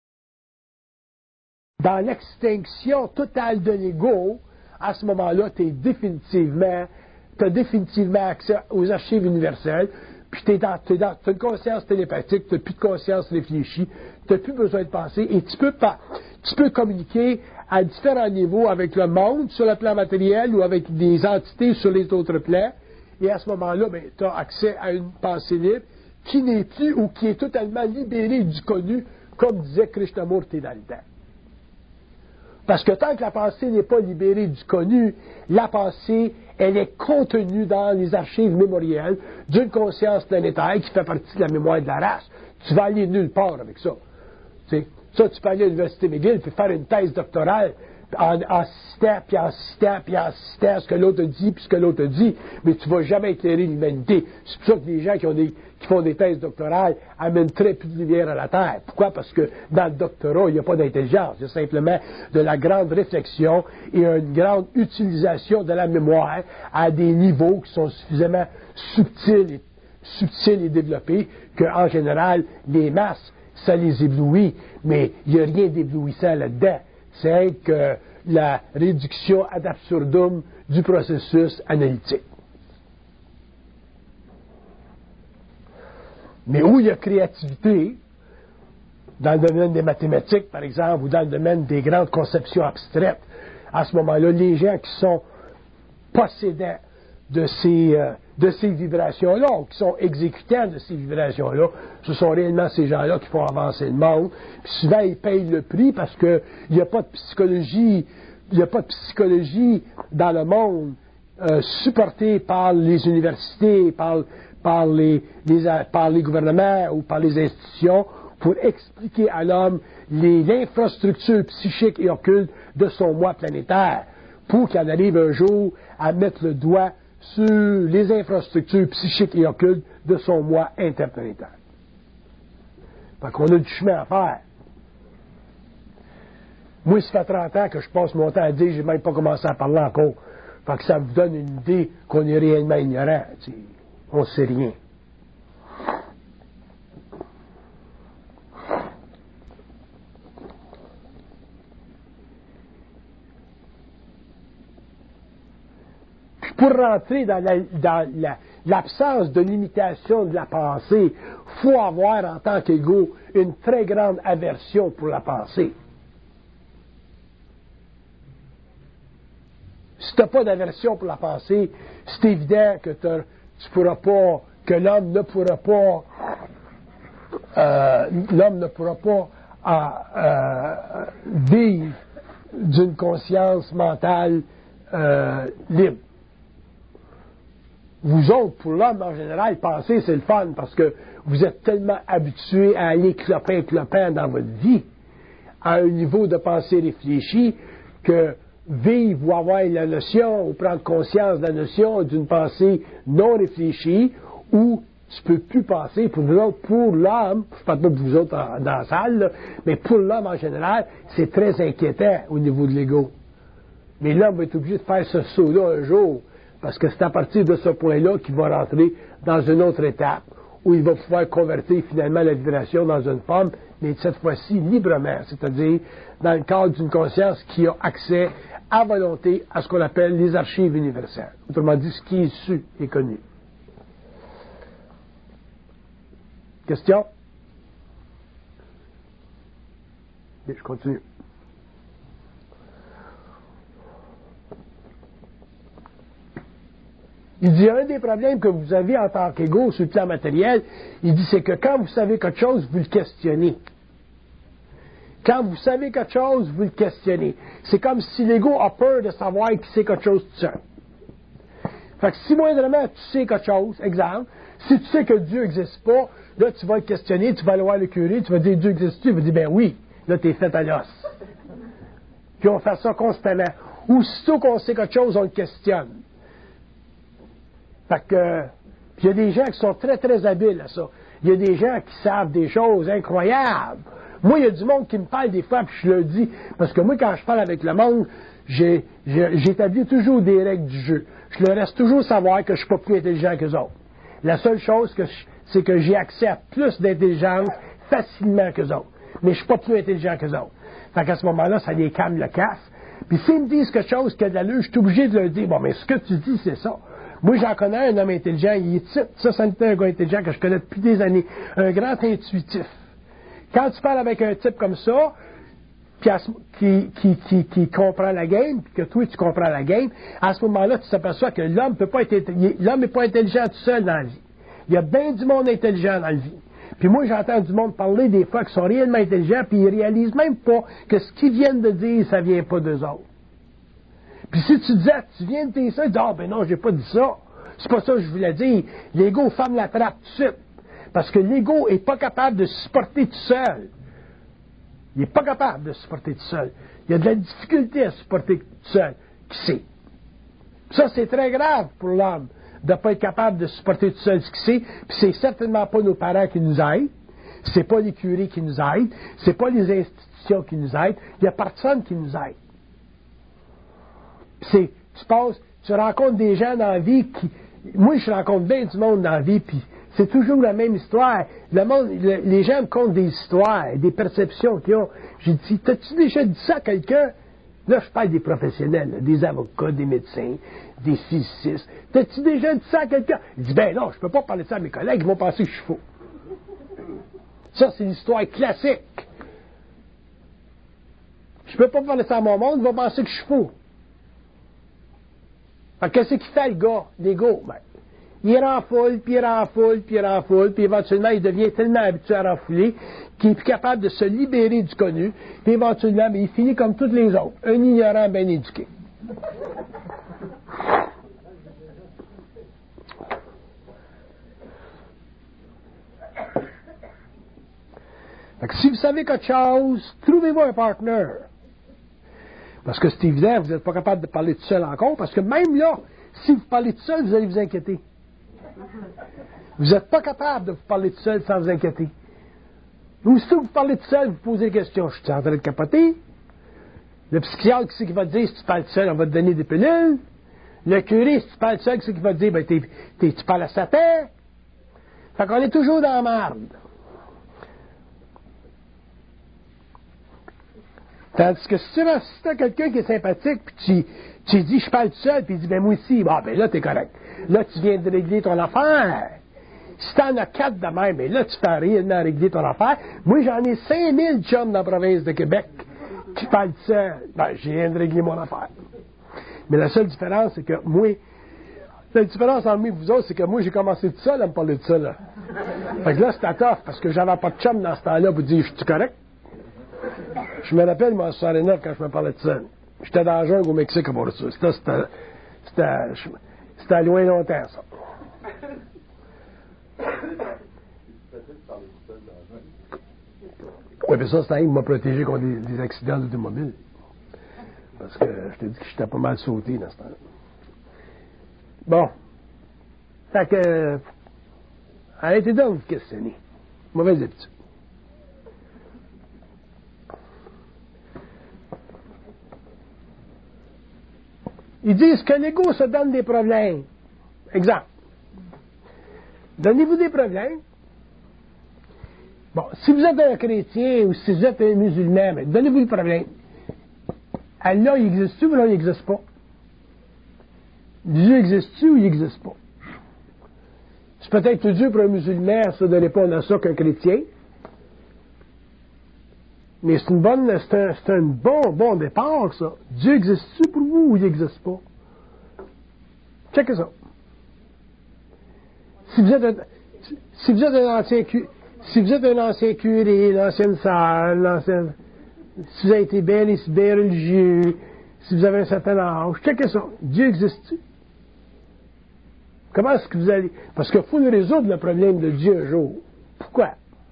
dans l'extinction totale de l'ego, à ce moment-là, tu es définitivement tu as définitivement accès aux archives universelles, puis tu as une conscience télépathique, tu n'as plus de conscience réfléchie, tu n'as plus besoin de penser, et tu peux, pas, tu peux communiquer à différents niveaux avec le monde sur le plan matériel ou avec des entités sur les autres plans, et à ce moment-là, ben, tu as accès à une pensée libre qui n'est plus ou qui est totalement libérée du connu, comme disait Krishnamurti dans le temps. Parce que tant que la pensée n'est pas libérée du connu, la pensée, elle est contenue dans les archives mémorielles d'une conscience planétaire qui fait partie de la mémoire de la race. Tu vas aller nulle part avec ça. Tu sais, ça, tu peux aller à l'Université McGill puis faire une thèse doctorale en, en citant, puis en citant, puis en citant ce que l'autre dit, puis ce que l'autre dit, mais tu ne vas jamais éclairer l'humanité. C'est pour ça que les gens qui, ont des, qui font des thèses doctorales amènent très peu de lumière à la Terre. Pourquoi? Parce que dans le doctorat, il n'y a pas d'intelligence. Il y a simplement de la grande réflexion et une grande utilisation de la mémoire à des niveaux qui sont suffisamment subtils et, subtils et développés qu'en général, les masses, ça les éblouit, mais il n'y a rien d'éblouissant là-dedans. C'est que la réduction ad absurdum du processus analytique. Mais où il y a créativité, dans le domaine des mathématiques, par exemple, ou dans le domaine des grandes conceptions abstraites, à ce moment-là, les gens qui sont possédants de ces, euh, de ces vibrations-là, ou qui sont exécutants de ces vibrations-là, ce sont réellement ces gens-là qui font avancer le monde. Puis souvent, ils payent le prix parce qu'il n'y a pas de psychologie, il n'y a pas de psychologie dans le monde euh, supportée par les universités, par, par, les, les, par les gouvernements ou par les institutions pour expliquer à l'homme l'infrastructure psychique et occulte de son moi planétaire, pour qu'il en arrive un jour à mettre le doigt sur les infrastructures psychiques et occultes de son moi interplanétaire. Fait qu'on a du chemin à faire. Moi, ça fait trente ans que je passe mon temps à dire, j'ai même pas commencé à parler encore. Fait que ça vous donne une idée qu'on est réellement ignorant. T'sais. On ne sait rien. Pour rentrer dans, la, dans la, l'absence de limitation de la pensée, il faut avoir en tant qu'égo une très grande aversion pour la pensée. Si tu n'as pas d'aversion pour la pensée, c'est évident que tu pourras pas, que l'homme ne pourra pas, euh, l'homme ne pourra pas euh, vivre d'une conscience mentale euh, libre. Vous autres, pour l'homme en général, penser, c'est le fun parce que vous êtes tellement habitués à aller clopin, clopin dans votre vie, à un niveau de pensée réfléchi, que vivre ou avoir la notion, ou prendre conscience de la notion d'une pensée non réfléchie, où tu ne peux plus penser, pour vous autres, pour l'homme, je ne parle pas de vous autres en, dans la salle, là, mais pour l'homme en général, c'est très inquiétant au niveau de l'ego. Mais l'homme va être obligé de faire ce saut-là un jour, parce que c'est à partir de ce point-là qu'il va rentrer dans une autre étape, où il va pouvoir convertir finalement la vibration dans une forme, mais cette fois-ci librement, c'est-à-dire dans le cadre d'une conscience qui a accès à volonté à ce qu'on appelle les archives universelles. Autrement dit, ce qui est su et connu. Question? Bien, je continue. Il dit, un des problèmes que vous avez en tant qu'égo sur le plan matériel, il dit, c'est que quand vous savez quelque chose, vous le questionnez. Quand vous savez quelque chose, vous le questionnez. C'est comme si l'ego a peur de savoir qu'il sait quelque chose tout seul. Fait que si moindrement tu sais quelque chose, exemple, si tu sais que Dieu n'existe pas, là tu vas le questionner, tu vas aller voir le curé, tu vas dire Dieu existe-tu? Il va dire ben oui, là tu es fait à l'os. Puis on fait ça constamment. Ou sitôt qu'on sait quelque chose, on le questionne. Fait que, puis il y a des gens qui sont très très habiles à ça. Il y a des gens qui savent des choses incroyables. Moi, il y a du monde qui me parle des fois, puis je le dis, parce que moi, quand je parle avec le monde, j'ai, j'ai, j'établis toujours des règles du jeu. Je leur laisse toujours savoir que je ne suis pas plus intelligent qu'eux autres. La seule chose, que je, c'est que j'ai accès à plus d'intelligence facilement qu'eux autres. Mais je ne suis pas plus intelligent qu'eux autres. Fait qu'à ce moment-là, ça les calme le casse. Puis s'ils me disent quelque chose qui a de l'allure, je suis obligé de leur dire, bon, mais ce que tu dis, c'est ça. Moi, j'en connais un homme intelligent, il est type, ça, ça un gars intelligent que je connais depuis des années, un grand intuitif. Quand tu parles avec un type comme ça, qui, qui, qui, qui comprend la game, puis que toi, tu comprends la game, à ce moment-là, tu t'aperçois que l'homme peut pas être, l'homme n'est pas intelligent tout seul dans la vie. Il y a bien du monde intelligent dans la vie. Puis moi, j'entends du monde parler des fois qui sont réellement intelligents, puis ils réalisent même pas que ce qu'ils viennent de dire, ça vient pas d'eux autres. Puis si tu disais, tu viens de dire ça, tu dis, ah ben non, j'ai pas dit ça. C'est pas ça que je voulais dire. L'ego ferme la trappe tout de suite. Parce que l'ego est pas capable de supporter tout seul. Il n'est pas capable de supporter tout seul. Il y a de la difficulté à supporter tout seul. Qui sait? Ça, c'est très grave pour l'homme de ne pas être capable de supporter tout seul ce qu'il sait. Puis c'est certainement pas nos parents qui nous aident. C'est pas les curés qui nous aident. C'est pas les institutions qui nous aident. Il n'y a personne qui nous aide. C'est, tu passes, tu rencontres des gens dans la vie qui... Moi, je rencontre bien du monde dans la vie, puis c'est toujours la même histoire. Le monde, le, les gens me content des histoires, des perceptions qu'ils ont. J'ai dit, t'as-tu déjà dit ça à quelqu'un? Là, je parle des professionnels, là, des avocats, des médecins, des physicists. T'as-tu déjà dit ça à quelqu'un? Il dit, ben non, je peux pas parler de ça à mes collègues, ils vont penser que je suis faux. Ça, c'est l'histoire classique. Je peux pas parler ça à mon monde, ils vont penser que je suis faux. Fait que qu'est-ce qu'il fait, le gars, l'ego? Ben, il renfoule, puis il renfoule, puis il renfoule, puis éventuellement, il devient tellement habitué à renfouler qu'il est plus capable de se libérer du connu, puis éventuellement, ben, il finit comme tous les autres, un ignorant bien éduqué. Fait que si vous savez quelque chose, trouvez-vous un partenaire. Parce que c'est évident, vous n'êtes pas capable de parler tout seul encore, parce que même là, si vous parlez tout seul, vous allez vous inquiéter. Vous n'êtes pas capable de vous parler tout seul sans vous inquiéter. Aussitôt que vous parlez tout seul, vous posez des questions. Je suis en train de capoter. Le psychiatre, qui c'est qui va te dire, si tu parles tout seul, on va te donner des pilules. Le curé, si tu parles tout seul, qui c'est qui va te dire, ben, t'es, t'es, tu parles à Satan. Fait qu'on est toujours dans la merde. Tandis que si tu assistes à quelqu'un qui est sympathique, puis tu, tu dis, je parle tout seul, puis il dit, ben moi aussi, bon, ben là, t'es correct. Là, tu viens de régler ton affaire. Si t'en as quatre de même, ben là, tu fais réellement régler ton affaire. Moi, j'en ai cinq mille chums dans la province de Québec qui parlent tout seul. Ben, je viens de régler mon affaire. Mais la seule différence, c'est que moi, la différence entre moi et vous autres, c'est que moi, j'ai commencé tout seul à me parler de ça, là. Fait que là, c'était tough, parce que j'avais pas de chum dans ce temps-là pour dire, je suis correct? Je me rappelle, moi, en soixante-neuf, quand je me parlais de ça. J'étais dans la jungle au Mexique pour ça. C'était, c'était, c'était, c'était loin longtemps, ça. Oui, mais ça, c'était un qui m'a protégé contre des, des accidents d'automobile. Parce que je t'ai dit que j'étais pas mal sauté dans ce temps-là. Bon. Fait que, arrêtez donc de vous questionner. Mauvaise habitude. Ils disent que l'ego se donne des problèmes. Exemple. Donnez-vous des problèmes. Bon, si vous êtes un chrétien ou si vous êtes un musulman, ben, donnez-vous des problèmes. Allah, il existe-tu ou là, il n'existe pas? Dieu existe-tu ou il n'existe pas? C'est peut-être plus dur pour un musulman ça, de répondre à ça qu'un chrétien. Mais c'est une bonne, c'est un, c'est un bon, bon départ, ça. Dieu existe-tu pour vous ou il n'existe pas? Checkez ça. Si vous êtes un, si vous êtes un ancien curé, si vous êtes un ancien curé, l'ancienne salle, l'ancienne, si vous avez été bien, bien religieux, si vous avez un certain âge, checkez ça. Dieu existe-tu? Comment est-ce que vous allez... Parce qu'il faut nous résoudre le problème de Dieu un jour. Pourquoi?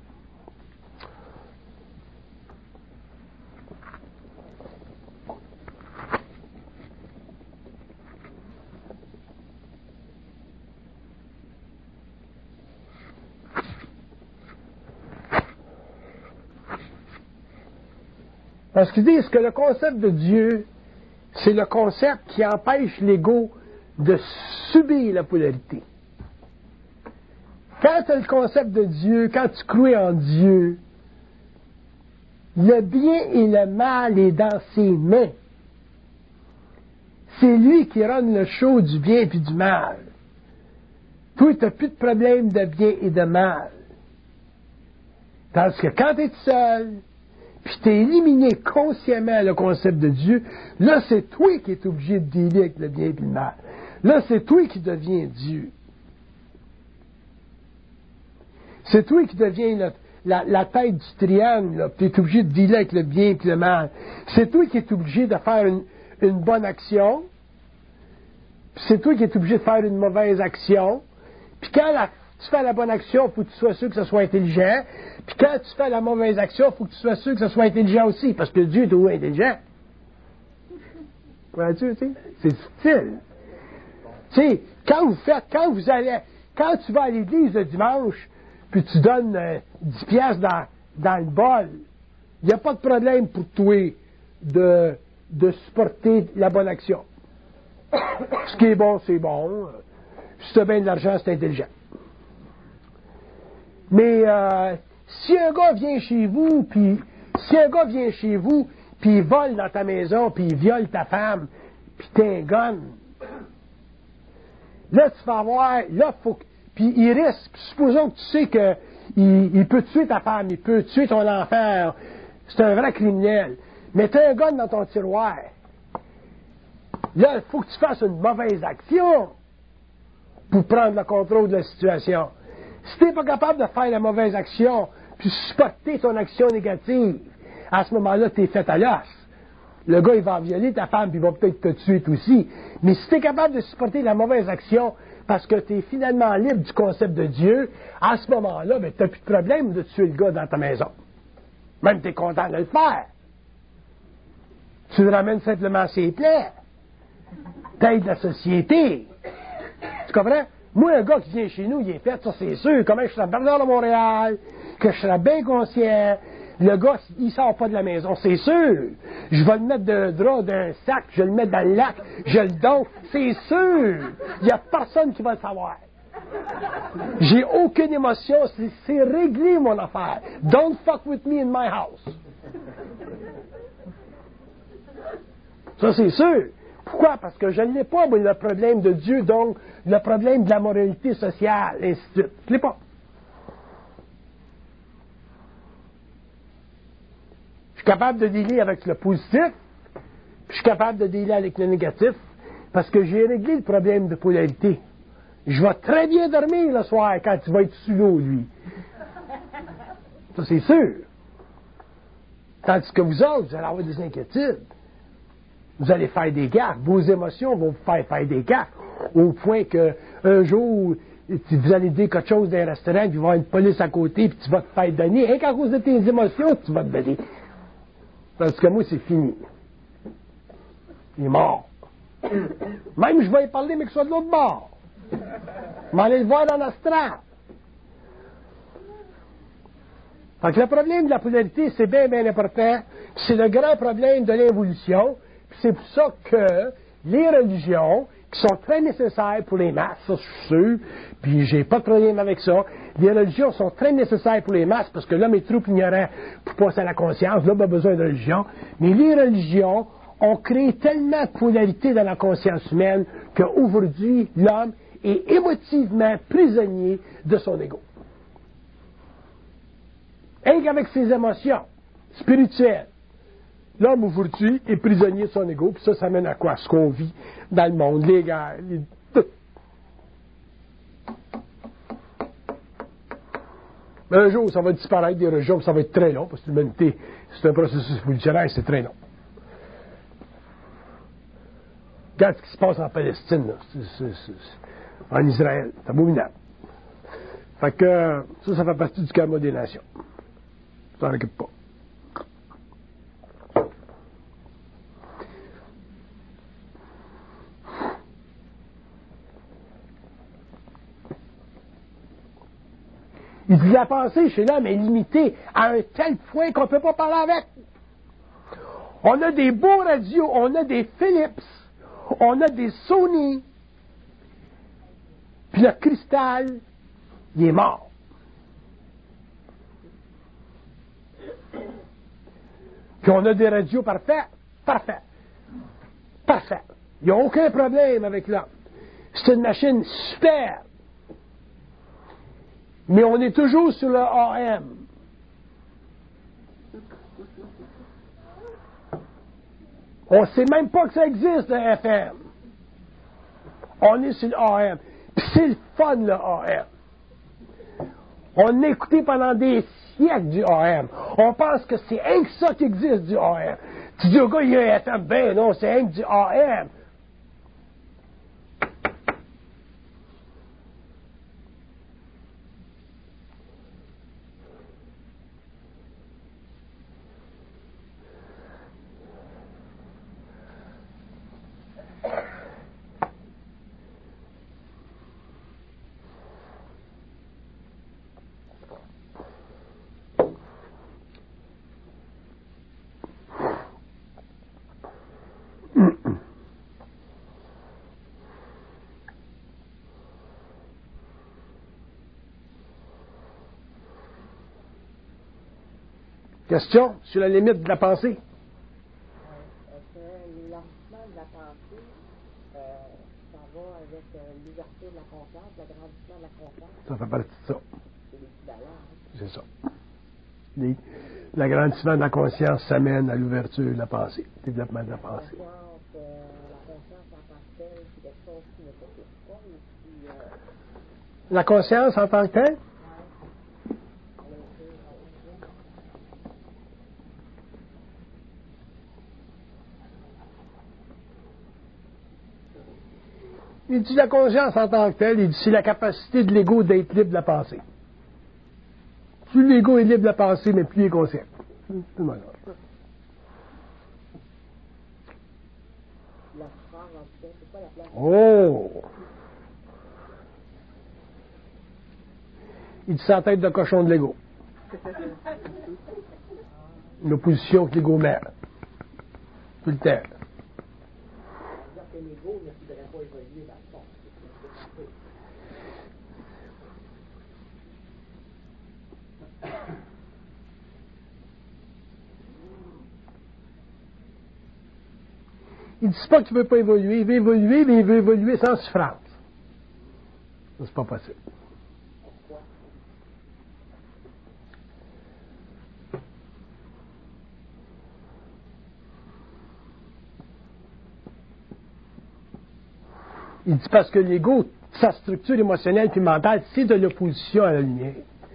Parce qu'ils disent que le concept de Dieu, c'est le concept qui empêche l'ego de subir la polarité. Quand tu as le concept de Dieu, quand tu crois en Dieu, le bien et le mal est dans ses mains. C'est lui qui rend le show du bien et du mal. toi, tu n'as plus de problème de bien et de mal. Tandis que quand tu es seul, puis tu as éliminé consciemment le concept de Dieu, là, c'est toi qui es obligé de dealer avec le bien et le mal. Là, c'est toi qui deviens Dieu. C'est toi qui deviens le, la, la tête du triangle, tu es obligé de dealer avec le bien et le mal. C'est toi qui es obligé de faire une, une bonne action, puis c'est toi qui es obligé de faire une mauvaise action, puis quand la, tu fais la bonne action, il faut que tu sois sûr que ce soit intelligent, puis quand tu fais la mauvaise action, il faut que tu sois sûr que ce soit intelligent aussi, parce que Dieu est toujours intelligent. Vois-tu, tu sais? C'est subtil. Tu sais, quand vous faites, quand vous allez, quand tu vas à l'église le dimanche, puis tu donnes euh, dix piastres dans, dans le bol, il n'y a pas de problème pour toi de, de supporter la bonne action. Ce qui est bon, c'est bon. Si tu as bien de l'argent, c'est intelligent. Mais euh, si un gars vient chez vous, puis si un gars vient chez vous, puis il vole dans ta maison, puis il viole ta femme, puis t'as un gun, là, tu vas avoir, là, faut que, puis il risque, puis supposons que tu sais que il, il peut tuer ta femme, il peut tuer ton enfant, c'est un vrai criminel, mais tu as un gun dans ton tiroir. Là, il faut que tu fasses une mauvaise action pour prendre le contrôle de la situation. Si tu n'es pas capable de faire la mauvaise action, puis supporter ton action négative, à ce moment-là, tu es fait à l'os. Le gars, il va violer ta femme, puis il va peut-être te tuer aussi. Mais si tu es capable de supporter la mauvaise action parce que tu es finalement libre du concept de Dieu, à ce moment-là, ben, tu n'as plus de problème de tuer le gars dans ta maison. Même tu es content de le faire. Tu le ramènes simplement ses plaies. T'aides la société. Tu comprends? Moi, un gars qui vient chez nous, il est fait, ça c'est sûr. Comment je serais Bernard de Montréal, que je serais bien conscient. Le gars, il sort pas de la maison, c'est sûr. Je vais le mettre d'un drap, d'un sac, je vais le mettre dans le lac, je le donne, c'est sûr. Il n'y a personne qui va le savoir. J'ai aucune émotion, c'est, c'est réglé mon affaire. Don't fuck with me in my house. Ça c'est sûr. Pourquoi? Parce que je ne l'ai pas, moi, le problème de Dieu, donc le problème de la moralité sociale, et ainsi de suite. Je ne l'ai pas. Je suis capable de dealer avec le positif, puis je suis capable de dealer avec le négatif, parce que j'ai réglé le problème de polarité. Je vais très bien dormir le soir quand tu vas être sous l'eau, lui. Ça, c'est sûr. Tandis que vous autres, vous allez avoir des inquiétudes. Vous allez faire des gaffes. Vos émotions vont vous faire faire des gaffes. Au point qu'un jour, vous allez dire quelque chose dans un restaurant, puis il va y avoir une police à côté, puis tu vas te faire donner. Rien qu'à cause de tes émotions, tu vas te donner. Tandis que moi, c'est fini. Il est mort. Même je vais y parler, mais que ce soit de l'autre bord. Je vais aller le voir dans l'astral. Fait que le problème de la polarité, c'est bien, bien important. C'est le grand problème de l'évolution. Puis c'est pour ça que les religions, qui sont très nécessaires pour les masses, ça je suis sûr, puis j'ai pas de problème avec ça, les religions sont très nécessaires pour les masses, parce que l'homme est trop ignorant pour passer à la conscience, l'homme a besoin de religion, mais les religions ont créé tellement de polarité dans la conscience humaine qu'aujourd'hui, l'homme est émotivement prisonnier de son ego. Et qu'avec ses émotions spirituelles, l'homme aujourd'hui est prisonnier de son ego, puis ça, ça mène à quoi? Ce qu'on vit dans le monde, les guerres, les... tout. Un jour, ça va disparaître des religions, puis ça va être très long, parce que l'humanité, c'est un processus évolutionnaire, c'est très long. Regarde ce qui se passe en Palestine, là. C'est, c'est, c'est, en Israël, c'est abominable. Fait que ça, ça fait partie du karma des nations. Ça n'en occupe pas. Il dit la pensée chez l'homme est limitée à un tel point qu'on ne peut pas parler avec. On a des beaux radios, on a des Philips, on a des Sony, puis le cristal, il est mort. Puis on a des radios parfaits, parfaits, parfaits. Il n'y a aucun problème avec l'homme. C'est une machine super. Mais on est toujours sur le A M. On ne sait même pas que ça existe, le F M. On est sur le A M. Puis c'est le fun, le A M. On a écouté pendant des siècles du A M. On pense que c'est rien que ça qui existe du A M. Tu dis au gars, il y a un F M. Ben non, c'est rien que du A M. Question sur la limite de la pensée. Est-ce que l'élargissement de la pensée, euh, ça va avec euh, l'ouverture de la conscience, l'agrandissement de la conscience? Ça fait partie de ça. C'est l'équivalent. Hein? C'est ça. Les, l'agrandissement de la conscience s'amène à l'ouverture de la pensée, le développement de la La pensée. conscience, euh, la conscience en tant que telle, c'est quelque chose qui ne s'occupe pas, ou qui... Euh, La conscience en tant que telle? Il dit la conscience en tant que telle, il dit c'est la capacité de l'ego d'être libre de la pensée. Plus l'ego est libre de la pensée, mais plus il est conscient. C'est le malheur. La phrase, en tout cas, c'est pas la place. Oh! Il dit c'est la tête de cochon de l'ego. L'opposition que l'ego met. Tout le temps. C'est-à-dire que l'ego ne voudrait pas évoluer dans le fond. Il ne dit pas qu'il ne veut pas évoluer, il veut évoluer, mais il veut évoluer sans souffrance. Ça, c'est pas possible. Pourquoi? Il dit parce que l'ego, sa structure émotionnelle puis mentale, c'est de l'opposition à la lumière.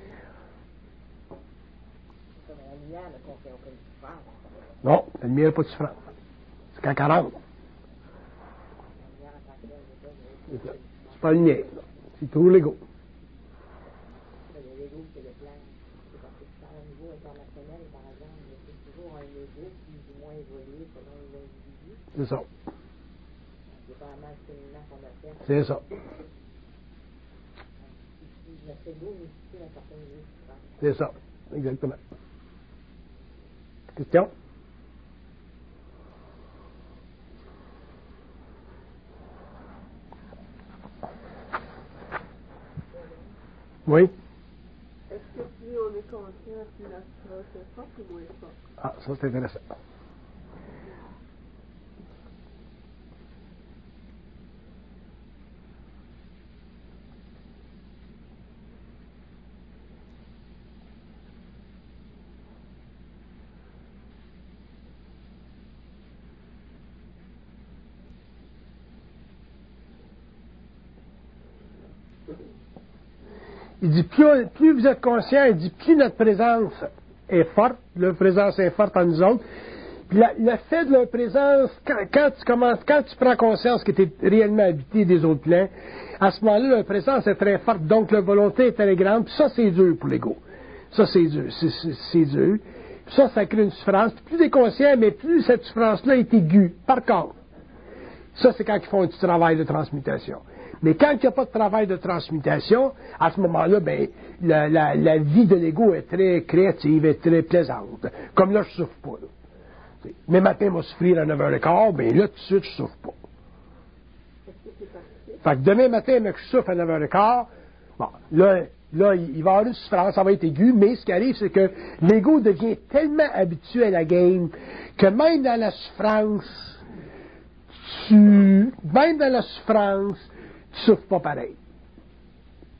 Comme la lumière ne contient aucune souffrance. Non, la lumière n'a pas de souffrance. C'est quand elle rentre. La lumière en tant que telle, n'est pas C'est ça. C'est pas la lumière. Non. C'est toujours l'ego. mais l'ego, c'est le plan. C'est parce que c'est un niveau international, par exemple, mais c'est toujours un ego plus ou moins évolué selon l'individu. C'est ça. Dépendamment du cheminement qu'on a fait. C'est ça. Notre ego nécessite un certain niveau de souffrance. C'est ça. Exactement. Question? Oui? Est-ce que plus on est conscient, plus la souffrance est forte ou moins forte? Ah, ça c'est intéressant. Il dit, plus, on- plus vous êtes conscient, il dit, plus notre présence est forte, leur présence est forte en nous autres. Puis la- le fait de leur présence, quand, quand tu commences, quand tu prends conscience que tu es réellement habité des autres plans, à ce moment-là, leur présence est très forte, donc leur volonté est très grande, puis ça, c'est dur pour l'ego. Ça, c'est dur. C'est, c'est, c'est dur. Puis ça, ça crée une souffrance. Puis plus tu es conscient, mais plus cette souffrance-là est aiguë. Par contre, ça, c'est quand ils font du travail de transmutation. Mais quand il n'y a pas de travail de transmutation, à ce moment-là, ben, la, la, la vie de l'ego est très créative, est très plaisante. Comme là, je ne souffre pas. Là. Mais matin, moi, souffrir à neuf heures quinze, ben là, tout de suite, je ne souffre pas. Fait que demain matin, mais que je souffre à neuf heures quinze, bon, là, là, il va y avoir une souffrance, ça va être aigu, mais ce qui arrive, c'est que l'ego devient tellement habitué à la game que même dans la souffrance, tu, même dans la souffrance, tu souffres pas pareil.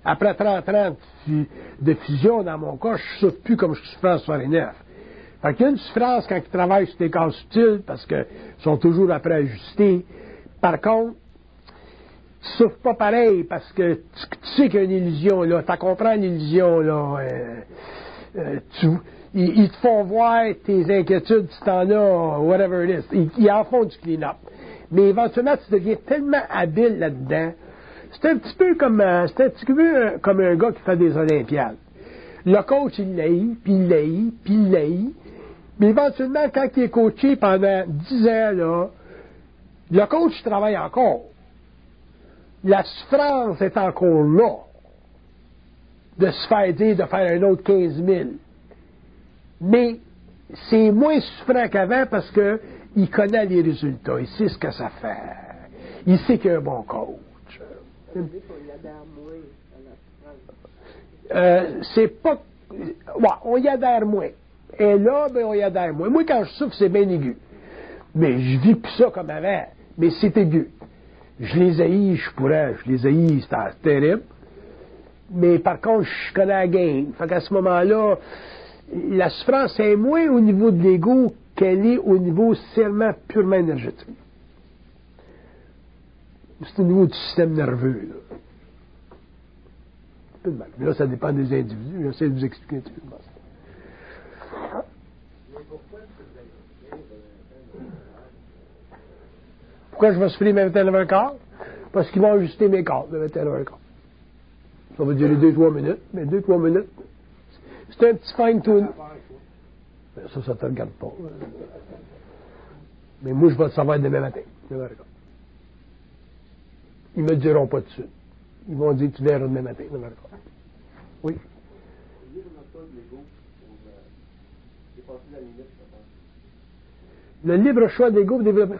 Après trente ans de fusion, dans mon cas, je ne souffre plus comme je souffrais en soixante-neuf. Fait qu'il y a une différence quand ils travaillent sur des cas subtils, parce qu'ils sont toujours après ajustés. Par contre, tu souffres pas pareil, parce que tu, tu sais qu'il y a une illusion, là. Tu comprends l'illusion, là. Euh, euh, tu, ils, ils te font voir tes inquiétudes, si t'en as, whatever it is. Ils, ils en font du clean-up. Mais éventuellement, tu deviens tellement habile là-dedans. C'est un petit peu comme, euh, c'est un petit peu euh, comme un gars qui fait des Olympiades. Le coach, il l'haït, puis il l'haït, puis il l'haït. Mais éventuellement, quand il est coaché pendant dix ans, là, le coach travaille encore. La souffrance est encore là de se faire dire de faire un autre quinze mille. Mais c'est moins souffrant qu'avant parce qu'il connaît les résultats. Il sait ce que ça fait. Il sait qu'il y a un bon coach. Euh, c'est pas... Ouais, on y adhère moins. Et là, ben, on y adhère moins. Moi, quand je souffre, c'est bien aigu. Mais je vis plus ça comme avant. Mais c'est aigu. Je les haïs, je pourrais, je les haïs, c'est terrible. Mais par contre, je connais la game. Fait qu'à ce moment-là, la souffrance est moins au niveau de l'ego qu'elle est au niveau seulement purement énergétique. C'est au niveau du système nerveux, là. Mais là, ça dépend des individus. J'essaie de vous expliquer un petit peu comment ça. Pourquoi je vais souffrir vingt et une heures et quart? Parce qu'ils vont ajuster mes corps de vingt et une heures et quart. Ça va durer deux trois minutes, mais deux trois minutes. C'est un petit fine-tune. Ça, ça te regarde pas. Mais moi, je vais le savoir demain matin. Ils ne me diront pas dessus. Ils vont dire, tu verras demain matin. Oui. Le libre choix de l'ego pour développer.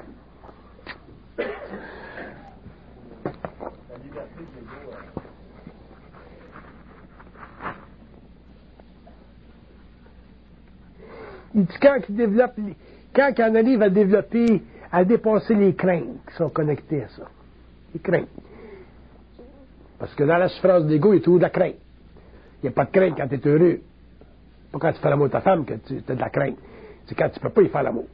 Il dit quand il développe, quand il en arrive à développer, à dépasser les craintes qui sont connectées à ça. Les craintes. Parce que dans la souffrance de l'ego, il y a toujours de la crainte. Il n'y a pas de crainte quand tu es heureux. Pas quand tu fais l'amour à ta femme que tu as de la crainte. C'est quand tu ne peux pas y faire l'amour.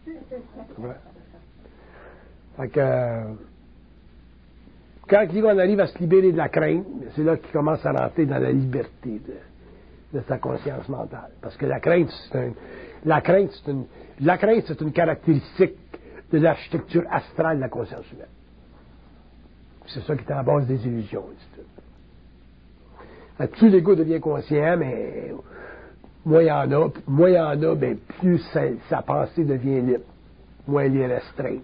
Fait que, euh, quand l'ego en arrive à se libérer de la crainte, c'est là qu'il commence à rentrer dans la liberté de, de sa conscience mentale. Parce que la crainte, c'est un, la crainte, c'est une, la crainte, c'est une caractéristique de l'architecture astrale de la conscience humaine. C'est ça qui est à la base des illusions. Fait que plus l'ego devient conscient, mais moins il y en a, moins il y en a, ben, plus sa, sa pensée devient libre. Moins elle est restreinte.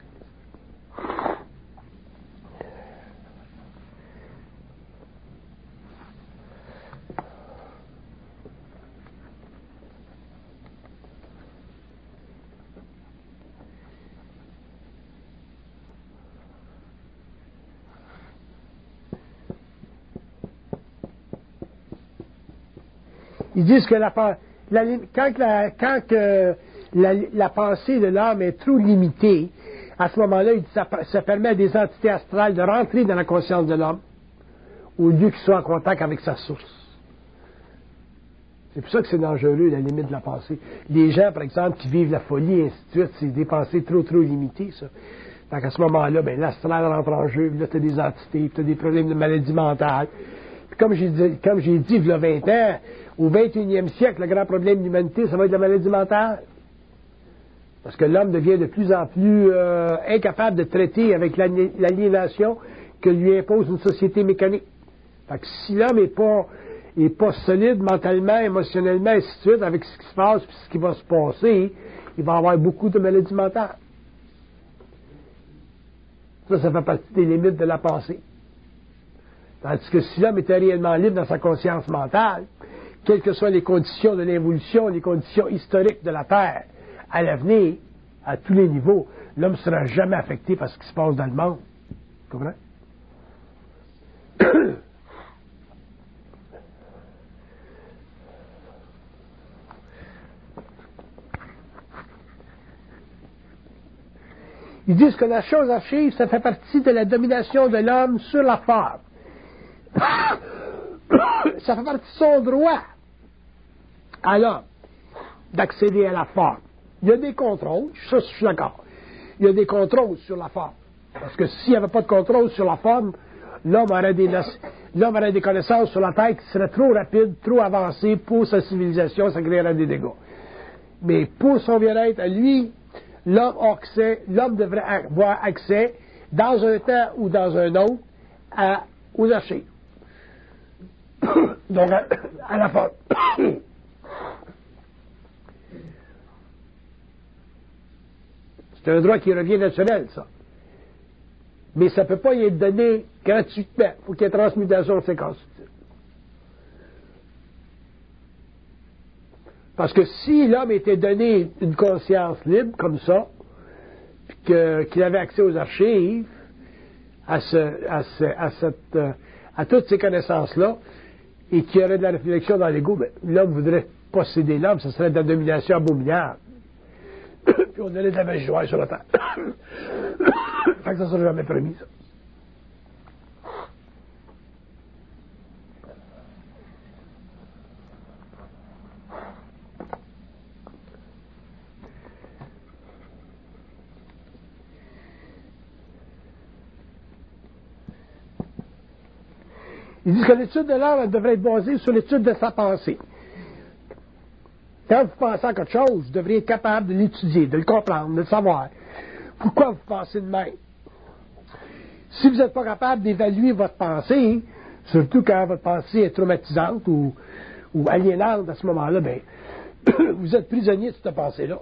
Ils disent que la, la, quand, la, quand que la, la pensée de l'âme est trop limitée, à ce moment-là, ça, ça permet à des entités astrales de rentrer dans la conscience de l'homme au lieu qu'il soit en contact avec sa source. C'est pour ça que c'est dangereux, la limite de la pensée. Les gens, par exemple, qui vivent la folie et ainsi de suite, c'est des pensées trop, trop limitées, ça. Donc à ce moment-là, ben, l'astral rentre en jeu, là, tu as des entités, tu as des problèmes de maladie mentale. Puis comme j'ai dit, comme j'ai dit, il y a vingt ans, au vingt et unième siècle, le grand problème de l'humanité, ça va être la maladie mentale. Parce que l'homme devient de plus en plus euh, incapable de traiter avec l'aliénation que lui impose une société mécanique. Fait que si l'homme n'est pas, est pas solide mentalement, émotionnellement, et ainsi de suite, avec ce qui se passe et ce qui va se passer, il va avoir beaucoup de maladies mentales. Ça, ça fait partie des limites de la pensée. Tandis que si l'homme était réellement libre dans sa conscience mentale, quelles que soient les conditions de l'évolution, les conditions historiques de la Terre, à l'avenir, à tous les niveaux, l'homme ne sera jamais affecté par ce qui se passe dans le monde. Tu comprends? Ils disent que la chose à suivre, ça fait partie de la domination de l'homme sur la forme. Ça fait partie de son droit à l'homme d'accéder à la forme. Il y a des contrôles, ça je suis d'accord. Il y a des contrôles sur la forme. Parce que s'il n'y avait pas de contrôle sur la forme, l'homme aurait des, l'homme aurait des connaissances sur la Terre qui seraient trop rapides, trop avancées pour sa civilisation, ça créerait des dégâts. Mais pour son bien-être à lui, l'homme a accès, l'homme devrait avoir accès, dans un temps ou dans un autre, à, aux archives. Donc, à, à la forme. C'est un droit qui revient naturel, ça. Mais ça ne peut pas y être donné gratuitement. Il faut qu'il y ait transmutation de ces constituts. Parce que si l'homme était donné une conscience libre, comme ça, puis que, qu'il avait accès aux archives, à, ce, à, ce, à, cette, à toutes ces connaissances-là, et qu'il y aurait de la réflexion dans l'ego, ben, l'homme voudrait posséder l'homme, ce serait de la domination abominable. Puis on allait de la magie noire sur la terre. Fait que ça ne sera jamais permis, ça. Ils disent que l'étude de l'âme devrait être basée sur l'étude de sa pensée. Quand vous pensez à quelque chose, vous devriez être capable de l'étudier, de le comprendre, de le savoir. Pourquoi vous pensez de même? Si vous n'êtes pas capable d'évaluer votre pensée, surtout quand votre pensée est traumatisante ou, ou aliénante à ce moment-là, ben, vous êtes prisonnier de cette pensée-là.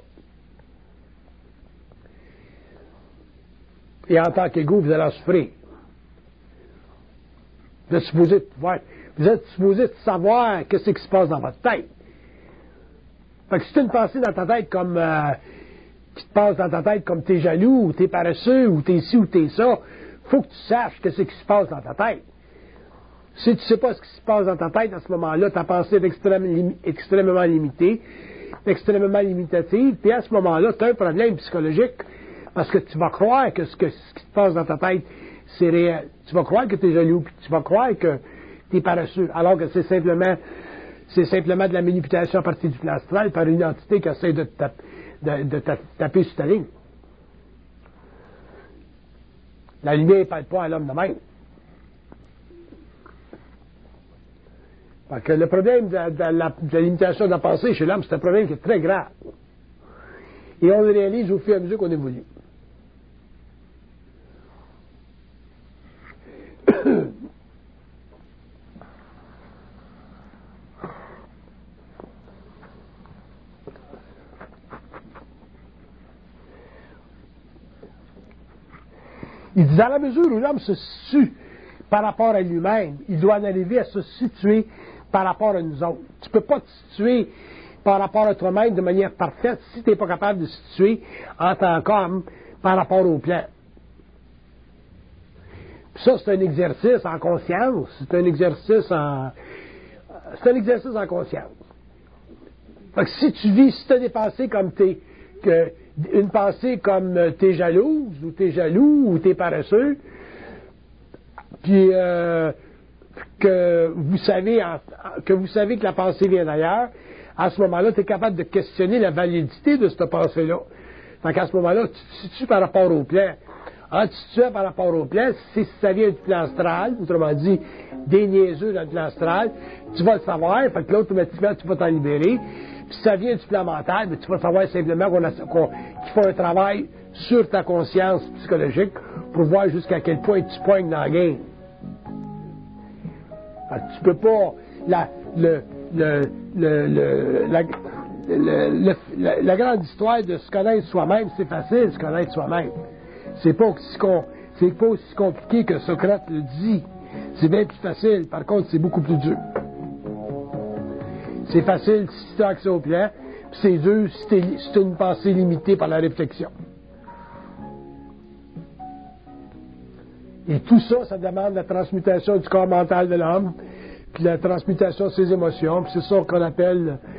Et en tant qu'égo, vous allez en souffrir. Vous êtes supposé de pouvoir, vous êtes supposé de savoir ce qui se passe dans votre tête. Fait que si tu as une pensée dans ta tête comme euh, qui te passe dans ta tête comme t'es jaloux, ou t'es paresseux, ou t'es ci, ou t'es ça, faut que tu saches ce qui se passe dans ta tête. Si tu ne sais pas ce qui se passe dans ta tête à ce moment-là, ta pensée est extrêmement, extrêmement limitée, extrêmement limitative, puis à ce moment-là, tu as un problème psychologique parce que tu vas croire que ce, que ce qui se passe dans ta tête, c'est réel. Tu vas croire que tu es jaloux, puis tu vas croire que tu es paresseux, alors que c'est simplement c'est simplement de la manipulation à partir du plan astral par une entité qui essaie de te taper, de, de te taper sur ta ligne. La lumière ne parle pas à l'homme de même. Parce que le problème de, de, la, de la limitation de la pensée chez l'homme, c'est un problème qui est très grave. Et on le réalise au fur et à mesure qu'on évolue. Il dit, dans la mesure où l'homme se situe par rapport à lui-même, il doit en arriver à se situer par rapport à nous autres. Tu ne peux pas te situer par rapport à toi-même de manière parfaite si tu n'es pas capable de se situer en tant qu'homme par rapport au plan. Puis ça, c'est un exercice en conscience. C'est un exercice en... C'est un exercice en conscience. Fait que si tu vis, si tu as des pensées comme t'es... que une pensée comme euh, t'es jalouse, ou t'es jaloux, ou t'es paresseux, puis euh, que vous savez en, que vous savez que la pensée vient d'ailleurs, à ce moment-là, tu es capable de questionner la validité de cette pensée-là. Fait qu'à ce moment-là, tu te situes par rapport au plan. En tu te situes par rapport au plan, si ça vient du plan astral, autrement dit, des niaiseux dans le plan astral, tu vas le savoir, fait que là, automatiquement, tu vas t'en libérer. Puis si ça vient du plan mental, mais tu vas savoir simplement qu'on a, qu'on, qu'il faut un travail sur ta conscience psychologique pour voir jusqu'à quel point tu pognes dans la game. Fait que tu peux pas... La, le, le, le, le, la, le, le, la, la grande histoire de se connaître soi-même, c'est facile, se connaître soi-même. C'est pas aussi, c'est pas aussi compliqué que Socrate le dit. C'est bien plus facile. Par contre, c'est beaucoup plus dur. C'est facile si tu as accès au plan, puis c'est dur si tu as une pensée limitée par la réflexion. Et tout ça, ça demande la transmutation du corps mental de l'homme, puis la transmutation de ses émotions, puis c'est ça qu'on appelle